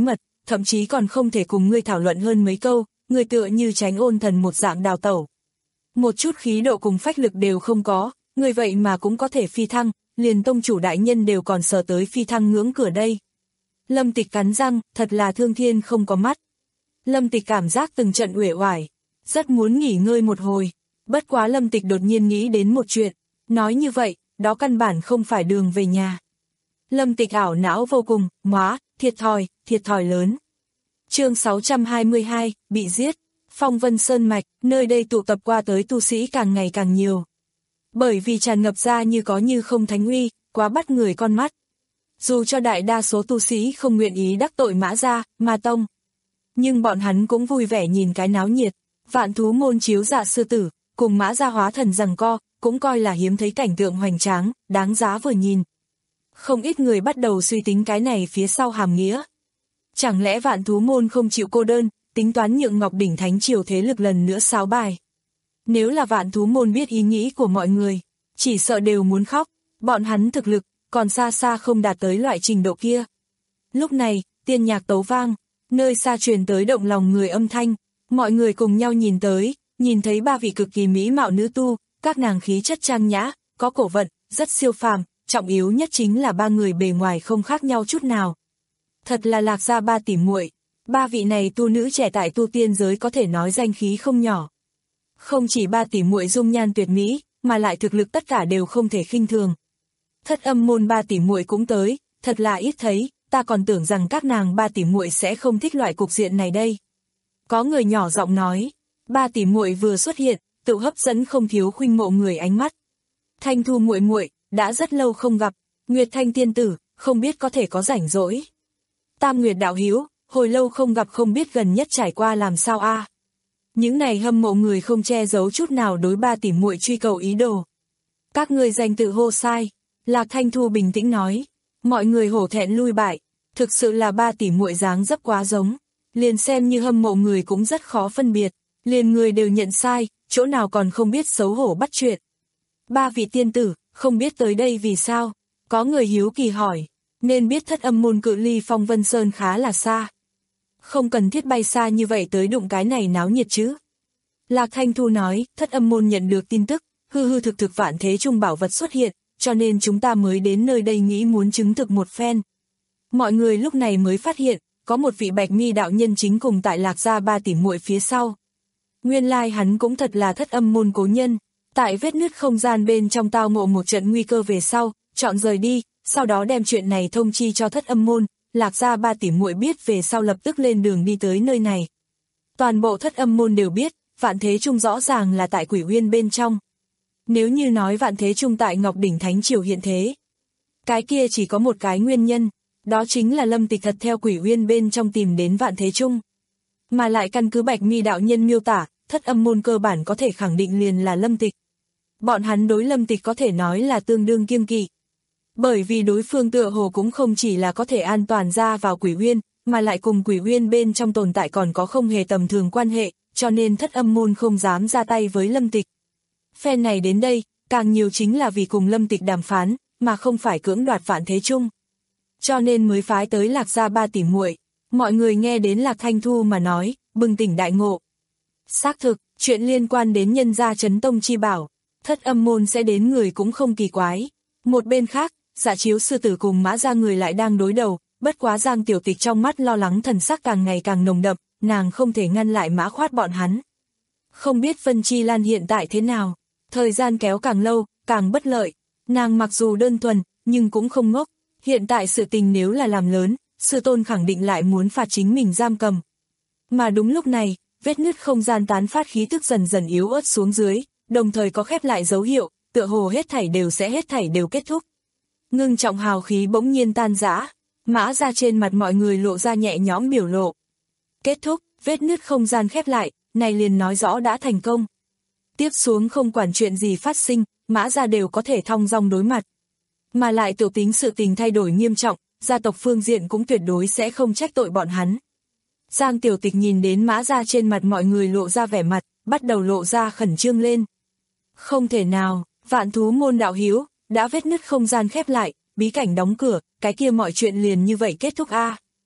thậm chí còn không thể cùng ngươi thảo luận hơn mấy câu, ngươi tựa như tránh ôn thần một dạng đào tẩu. Một chút khí độ cùng phách lực đều không có, ngươi vậy mà cũng có thể phi thăng, liền tông chủ đại nhân đều còn sờ tới phi thăng ngưỡng cửa đây. Lâm Tịch cắn răng, thật là thương thiên không có mắt. Lâm Tịch cảm giác từng trận uể oải, rất muốn nghỉ ngơi một hồi. Bất quá Lâm Tịch đột nhiên nghĩ đến một chuyện, nói như vậy, đó căn bản không phải đường về nhà. Lâm Tịch ảo não vô cùng, móa, thiệt thòi, thiệt thòi lớn. Chương sáu trăm hai mươi hai, bị giết. Phong Vân Sơn Mạch, nơi đây tụ tập qua tới tu sĩ càng ngày càng nhiều. Bởi vì tràn ngập ra như có như không thánh uy, quá bắt người con mắt. Dù cho đại đa số tu sĩ không nguyện ý đắc tội Mã Gia, Ma Tông, nhưng bọn hắn cũng vui vẻ nhìn cái náo nhiệt. Vạn thú môn chiếu dạ sư tử, cùng Mã Gia hóa thần giằng co, cũng coi là hiếm thấy cảnh tượng hoành tráng, đáng giá vừa nhìn. Không ít người bắt đầu suy tính cái này phía sau hàm nghĩa. Chẳng lẽ vạn thú môn không chịu cô đơn, tính toán nhượng Ngọc Đỉnh Thánh Triều thế lực lần nữa sáo bài. Nếu là vạn thú môn biết ý nghĩ của mọi người, chỉ sợ đều muốn khóc, bọn hắn thực lực, còn xa xa không đạt tới loại trình độ kia. Lúc này, tiên nhạc tấu vang, nơi xa truyền tới động lòng người âm thanh, mọi người cùng nhau nhìn tới, nhìn thấy ba vị cực kỳ mỹ mạo nữ tu, các nàng khí chất trang nhã, có cổ vận, rất siêu phàm, trọng yếu nhất chính là ba người bề ngoài không khác nhau chút nào. Thật là Lạc Gia ba tỷ muội, ba vị này tu nữ trẻ tại tu tiên giới có thể nói danh khí không nhỏ. Không chỉ ba tỷ muội dung nhan tuyệt mỹ, mà lại thực lực tất cả đều không thể khinh thường. Thất Âm môn ba tỷ muội cũng tới, thật là ít thấy, ta còn tưởng rằng các nàng ba tỷ muội sẽ không thích loại cục diện này đây. Có người nhỏ giọng nói, ba tỷ muội vừa xuất hiện, tự hấp dẫn không thiếu khuynh mộ người ánh mắt. Thanh Thu muội muội, đã rất lâu không gặp, Nguyệt Thanh tiên tử, không biết có thể có rảnh rỗi. Tam Nguyệt đạo hữu, hồi lâu không gặp không biết gần nhất trải qua làm sao a. À? Những này hâm mộ người không che giấu chút nào đối ba tỷ muội truy cầu ý đồ. Các ngươi danh tự hô sai, Lạc Thanh Thu bình tĩnh nói, mọi người hổ thẹn lui bại, thực sự là ba tỷ muội dáng dấp quá giống, liền xem như hâm mộ người cũng rất khó phân biệt, liền người đều nhận sai, chỗ nào còn không biết xấu hổ bắt chuyện. Ba vị tiên tử, không biết tới đây vì sao, có người hiếu kỳ hỏi, nên biết Thất Âm môn cự ly Phong Vân Sơn khá là xa. Không cần thiết bay xa như vậy tới đụng cái này náo nhiệt chứ. Lạc Thanh Thu nói, Thất Âm môn nhận được tin tức, hư hư thực thực vạn thế trung bảo vật xuất hiện, cho nên chúng ta mới đến nơi đây nghĩ muốn chứng thực một phen. Mọi người lúc này mới phát hiện, có một vị bạch mi đạo nhân chính cùng tại Lạc Gia ba tỷ muội phía sau. Nguyên lai hắn cũng thật là Thất Âm môn cố nhân, tại vết nứt không gian bên trong tao ngộ một trận nguy cơ về sau, chọn rời đi, sau đó đem chuyện này thông chi cho Thất Âm môn, Lạc Gia ba tỷ muội biết về sau lập tức lên đường đi tới nơi này. Toàn bộ Thất Âm môn đều biết, Vạn Thế Trung rõ ràng là tại Quỷ Uyên bên trong. Nếu như nói Vạn Thế Trung tại Ngọc Đỉnh Thánh Triều hiện thế, cái kia chỉ có một cái nguyên nhân, đó chính là Lâm Tịch thật theo Quỷ Uyên bên trong tìm đến Vạn Thế Trung. Mà lại căn cứ Bạch Mi đạo nhân miêu tả, Thất Âm môn cơ bản có thể khẳng định liền là Lâm Tịch. Bọn hắn đối Lâm Tịch có thể nói là tương đương kiêng kỵ. Bởi vì đối phương tựa hồ cũng không chỉ là có thể an toàn ra vào Quỷ Uyên, mà lại cùng Quỷ Uyên bên trong tồn tại còn có không hề tầm thường quan hệ, cho nên Thất Âm môn không dám ra tay với Lâm Tịch. Phen này đến đây, càng nhiều chính là vì cùng Lâm Tịch đàm phán, mà không phải cưỡng đoạt Vạn Thế Trung. Cho nên mới phái tới Lạc Gia ba tỷ muội. Mọi người nghe đến Lạc Thanh Thu mà nói, bừng tỉnh đại ngộ. Xác thực, chuyện liên quan đến nhân gia Chấn Tông chi bảo, Thất Âm môn sẽ đến người cũng không kỳ quái. Một bên khác, Dạ Chiếu sư tử cùng Mã Gia người lại đang đối đầu, bất quá Giang Tiểu Tịch trong mắt lo lắng thần sắc càng ngày càng nồng đậm, nàng không thể ngăn lại Mã Khoát bọn hắn. Không biết Vân Chi Lan hiện tại thế nào, thời gian kéo càng lâu, càng bất lợi, nàng mặc dù đơn thuần, nhưng cũng không ngốc, hiện tại sự tình nếu là làm lớn, sư tôn khẳng định lại muốn phạt chính mình giam cầm. Mà đúng lúc này, vết nứt không gian tán phát khí tức dần dần yếu ớt xuống dưới, đồng thời có khép lại dấu hiệu, tựa hồ hết thảy đều sẽ hết thảy đều kết thúc. Ngưng trọng hào khí bỗng nhiên tan rã, Mã Ra trên mặt mọi người lộ ra nhẹ nhõm biểu lộ. Kết thúc, vết nứt không gian khép lại, này liền nói rõ đã thành công. Tiếp xuống không quản chuyện gì phát sinh, Mã Ra đều có thể thong dong đối mặt. Mà lại tiểu tính sự tình thay đổi nghiêm trọng, gia tộc phương diện cũng tuyệt đối sẽ không trách tội bọn hắn. Giang Tiểu Tịch nhìn đến Mã Ra trên mặt mọi người lộ ra vẻ mặt, bắt đầu lộ ra khẩn trương lên. Không thể nào, Vạn Thú môn đạo hữu, đã vết nứt không gian khép lại, bí cảnh đóng cửa, cái kia mọi chuyện liền như vậy kết thúc a. À.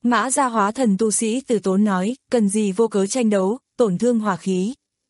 Mã gia hóa thần tu sĩ từ tốn nói, cần gì vô cớ tranh đấu, tổn thương hỏa khí.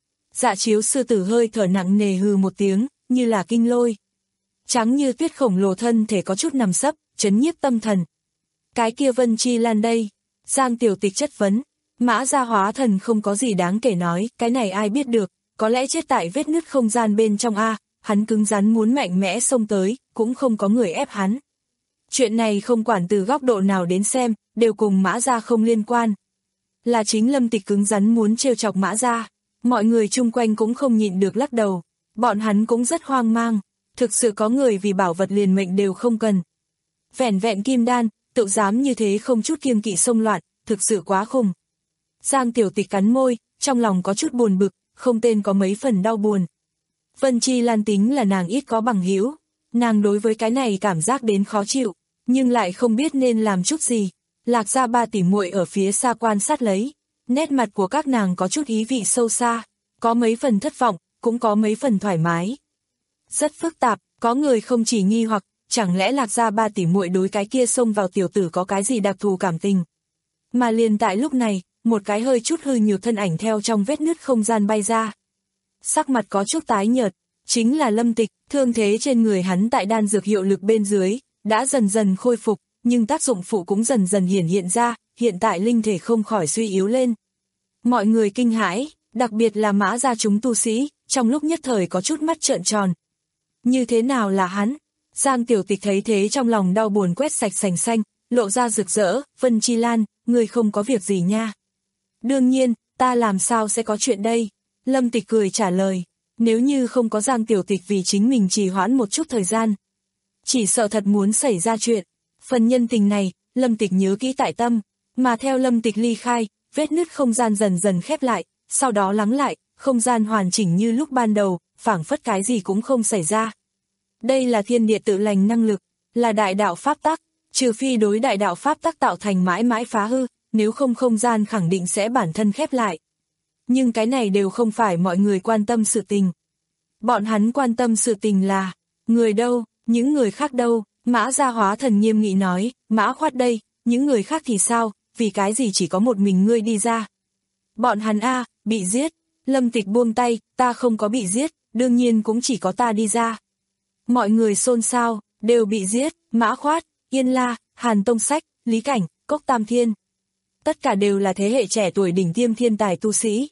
Dạ chiếu sư tử hơi thở nặng nề hừ một tiếng, như là kinh lôi. Trắng như tuyết khổng lồ thân thể có chút nằm sấp, chấn nhiếp tâm thần. Cái kia Vân Chi Lan đây, Giang Tiểu Tịch chất vấn, Mã gia hóa thần không có gì đáng kể nói, cái này ai biết được, có lẽ chết tại vết nứt không gian bên trong a, hắn cứng rắn muốn mạnh mẽ xông tới, cũng không có người ép hắn. Chuyện này không quản từ góc độ nào đến xem, đều cùng Mã gia không liên quan. Là chính Lâm Tịch cứng rắn muốn trêu chọc Mã gia, mọi người chung quanh cũng không nhịn được lắc đầu, bọn hắn cũng rất hoang mang, thực sự có người vì bảo vật liền mệnh đều không cần. Vẻn vẹn kim đan, tự dám như thế không chút kiêng kỵ xông loạn, thực sự quá khùng. Giang Tiểu Tịch cắn môi, trong lòng có chút buồn bực, không tên có mấy phần đau buồn. Vân Chi Lan tính là nàng ít có bằng hữu, nàng đối với cái này cảm giác đến khó chịu, nhưng lại không biết nên làm chút gì. Lạc gia ba tỷ muội ở phía xa quan sát lấy, nét mặt của các nàng có chút ý vị sâu xa, có mấy phần thất vọng, cũng có mấy phần thoải mái. Rất phức tạp, có người không chỉ nghi hoặc, chẳng lẽ Lạc gia ba tỷ muội đối cái kia xông vào tiểu tử có cái gì đặc thù cảm tình. Mà liền tại lúc này, một cái hơi chút hư nhiều thân ảnh theo trong vết nứt không gian bay ra. Sắc mặt có chút tái nhợt, chính là Lâm Tịch, thương thế trên người hắn tại đan dược hiệu lực bên dưới, đã dần dần khôi phục, nhưng tác dụng phụ cũng dần dần hiển hiện ra, hiện tại linh thể không khỏi suy yếu lên. Mọi người kinh hãi, đặc biệt là Mã gia chúng tu sĩ, trong lúc nhất thời có chút mắt trợn tròn. Như thế nào là hắn? Giang Tiểu Tịch thấy thế trong lòng đau buồn quét sạch sành xanh, lộ ra rực rỡ, Vân Chi Lan, người không có việc gì nha. Đương nhiên, ta làm sao sẽ có chuyện đây? Lâm Tịch cười trả lời, nếu như không có Giang Tiểu Tịch vì chính mình trì hoãn một chút thời gian. Chỉ sợ thật muốn xảy ra chuyện. Phần nhân tình này, Lâm Tịch nhớ kỹ tại tâm, mà theo Lâm Tịch ly khai, vết nứt không gian dần dần khép lại, sau đó lắng lại, không gian hoàn chỉnh như lúc ban đầu, phảng phất cái gì cũng không xảy ra. Đây là thiên địa tự lành năng lực, là đại đạo pháp tắc, trừ phi đối đại đạo pháp tắc tạo thành mãi mãi phá hư, nếu không không gian khẳng định sẽ bản thân khép lại. Nhưng cái này đều không phải mọi người quan tâm sự tình. Bọn hắn quan tâm sự tình là, người đâu, những người khác đâu? Mã gia hóa thần nghiêm nghị nói, Mã Khoát đây, những người khác thì sao, vì cái gì chỉ có một mình ngươi đi ra? Bọn hắn a, à, bị giết. Lâm Tịch buông tay, ta không có bị giết, đương nhiên cũng chỉ có ta đi ra. Mọi người xôn xao, đều bị giết, Mã Khoát, Yên La, Hàn Tông Sách, Lý Cảnh, Cốc Tam Thiên. Tất cả đều là thế hệ trẻ tuổi đỉnh tiêm thiên tài tu sĩ.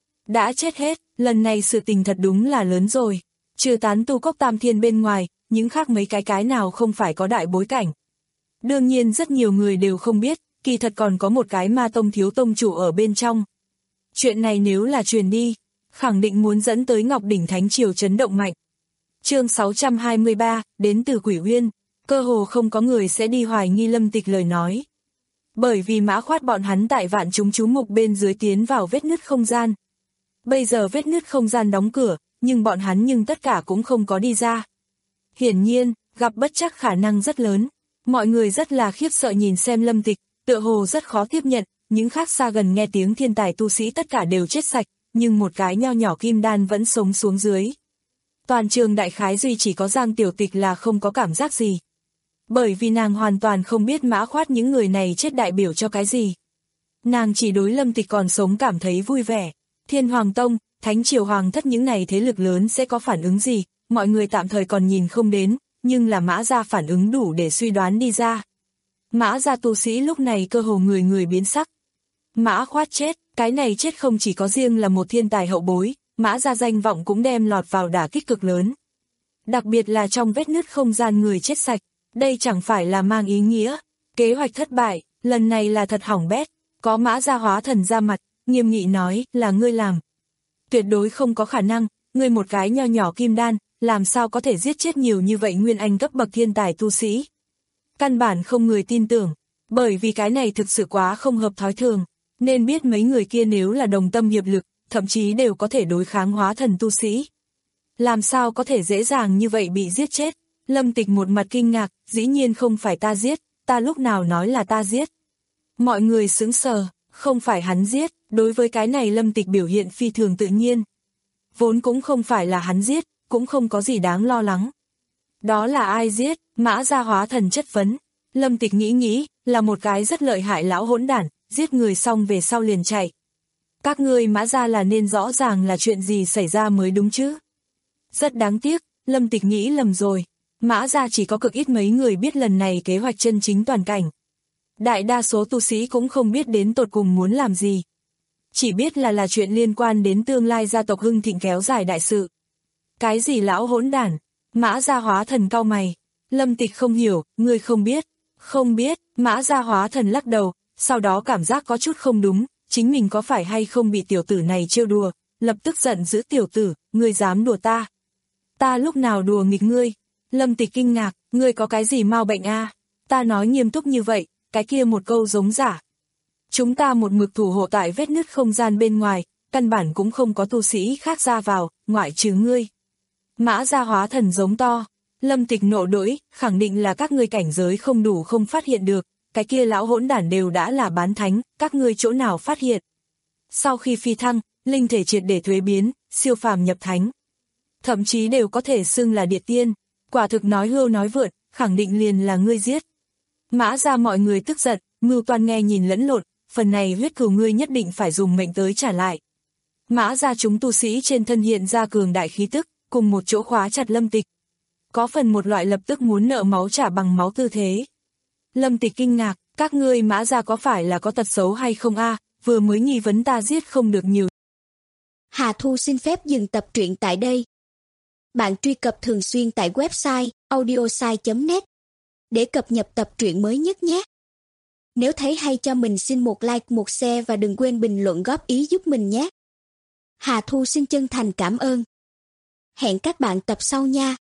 Đã chết hết, lần này sự tình thật đúng là lớn rồi. Trừ tán tu Cốc Tam Thiên bên ngoài, những khác mấy cái cái nào không phải có đại bối cảnh. Đương nhiên rất nhiều người đều không biết, kỳ thật còn có một cái ma tông thiếu tông chủ ở bên trong. Chuyện này nếu là truyền đi, khẳng định muốn dẫn tới Ngọc Đỉnh Thánh Triều chấn động mạnh. Chương sáu trăm hai mươi ba, đến từ Quỷ Uyên, cơ hồ không có người sẽ đi hoài nghi Lâm Tịch lời nói. Bởi vì Mã Khoát bọn hắn tại vạn chúng chú mục bên dưới tiến vào vết nứt không gian. Bây giờ vết nứt không gian đóng cửa, nhưng bọn hắn nhưng tất cả cũng không có đi ra. Hiển nhiên, gặp bất trắc khả năng rất lớn. Mọi người rất là khiếp sợ nhìn xem Lâm Tịch, tựa hồ rất khó tiếp nhận, những khác xa gần nghe tiếng thiên tài tu sĩ tất cả đều chết sạch, nhưng một cái nho nhỏ kim đan vẫn sống xuống dưới. Toàn trường đại khái duy chỉ có Giang Tiểu Tịch là không có cảm giác gì. Bởi vì nàng hoàn toàn không biết Mã Khoát những người này chết đại biểu cho cái gì. Nàng chỉ đối Lâm Tịch còn sống cảm thấy vui vẻ. Thiên Hoàng Tông, Thánh Triều Hoàng thất những này thế lực lớn sẽ có phản ứng gì, mọi người tạm thời còn nhìn không đến, nhưng là Mã gia phản ứng đủ để suy đoán đi ra. Mã gia tu sĩ lúc này cơ hồ người người biến sắc. Mã Khoát chết, cái này chết không chỉ có riêng là một thiên tài hậu bối, Mã gia danh vọng cũng đem lọt vào đả kích cực lớn. Đặc biệt là trong vết nứt không gian người chết sạch, đây chẳng phải là mang ý nghĩa. Kế hoạch thất bại, lần này là thật hỏng bét, có Mã gia hóa thần ra mặt, nghiêm nghị nói là ngươi làm. Tuyệt đối không có khả năng, ngươi một cái nho nhỏ kim đan, làm sao có thể giết chết nhiều như vậy nguyên anh cấp bậc thiên tài tu sĩ. Căn bản không người tin tưởng, bởi vì cái này thực sự quá không hợp thói thường, nên biết mấy người kia nếu là đồng tâm hiệp lực, thậm chí đều có thể đối kháng hóa thần tu sĩ. Làm sao có thể dễ dàng như vậy bị giết chết? Lâm Tịch một mặt kinh ngạc, dĩ nhiên không phải ta giết, ta lúc nào nói là ta giết. Mọi người sững sờ, không phải hắn giết, đối với cái này Lâm Tịch biểu hiện phi thường tự nhiên. Vốn cũng không phải là hắn giết, cũng không có gì đáng lo lắng. Đó là ai giết? Mã gia hóa thần chất vấn. Lâm Tịch nghĩ nghĩ, là một cái rất lợi hại lão hỗn đản, giết người xong về sau liền chạy. Các ngươi Mã gia là nên rõ ràng là chuyện gì xảy ra mới đúng chứ. Rất đáng tiếc, Lâm Tịch nghĩ lầm rồi. Mã gia chỉ có cực ít mấy người biết lần này kế hoạch chân chính toàn cảnh. Đại đa số tu sĩ cũng không biết đến tột cùng muốn làm gì. Chỉ biết là là chuyện liên quan đến tương lai gia tộc hưng thịnh kéo dài đại sự. Cái gì lão hỗn đản? Mã gia hóa thần cau mày. Lâm Tịch không hiểu, ngươi không biết. Không biết, Mã gia hóa thần lắc đầu, sau đó cảm giác có chút không đúng, chính mình có phải hay không bị tiểu tử này trêu đùa, lập tức giận dữ tiểu tử, ngươi dám đùa ta. Ta lúc nào đùa nghịch ngươi? Lâm Tịch kinh ngạc, ngươi có cái gì mau bệnh a? À? Ta nói nghiêm túc như vậy, cái kia một câu giống giả. Chúng ta một mực thủ hộ tại vết nứt không gian bên ngoài, căn bản cũng không có tu sĩ khác ra vào, ngoại trừ ngươi. Mã gia hóa thần giống to. Lâm Tịch nộ đỗi, khẳng định là các ngươi cảnh giới không đủ không phát hiện được, cái kia lão hỗn đản đều đã là bán thánh, các ngươi chỗ nào phát hiện. Sau khi phi thăng, linh thể triệt để thuế biến, siêu phàm nhập thánh. Thậm chí đều có thể xưng là địa tiên, quả thực nói hưu nói vượn, khẳng định liền là ngươi giết. Mã ra mọi người tức giận, mưu toan nghe nhìn lẫn lộn, phần này huyết cừu ngươi nhất định phải dùng mệnh tới trả lại. Mã ra chúng tu sĩ trên thân hiện ra cường đại khí tức, cùng một chỗ khóa chặt Lâm Tịch. Có phần một loại lập tức muốn nợ máu trả bằng máu tư thế. Lâm Tịch kinh ngạc, các ngươi Mã ra có phải là có tật xấu hay không a? Vừa mới nghi vấn ta giết không được nhiều. Hà Thu xin phép dừng tập truyện tại đây. Bạn truy cập thường xuyên tại website audiosai chấm net để cập nhật tập truyện mới nhất nhé. Nếu thấy hay cho mình xin một like, một share và đừng quên bình luận góp ý giúp mình nhé. Hà Thu xin chân thành cảm ơn. Hẹn các bạn tập sau nha.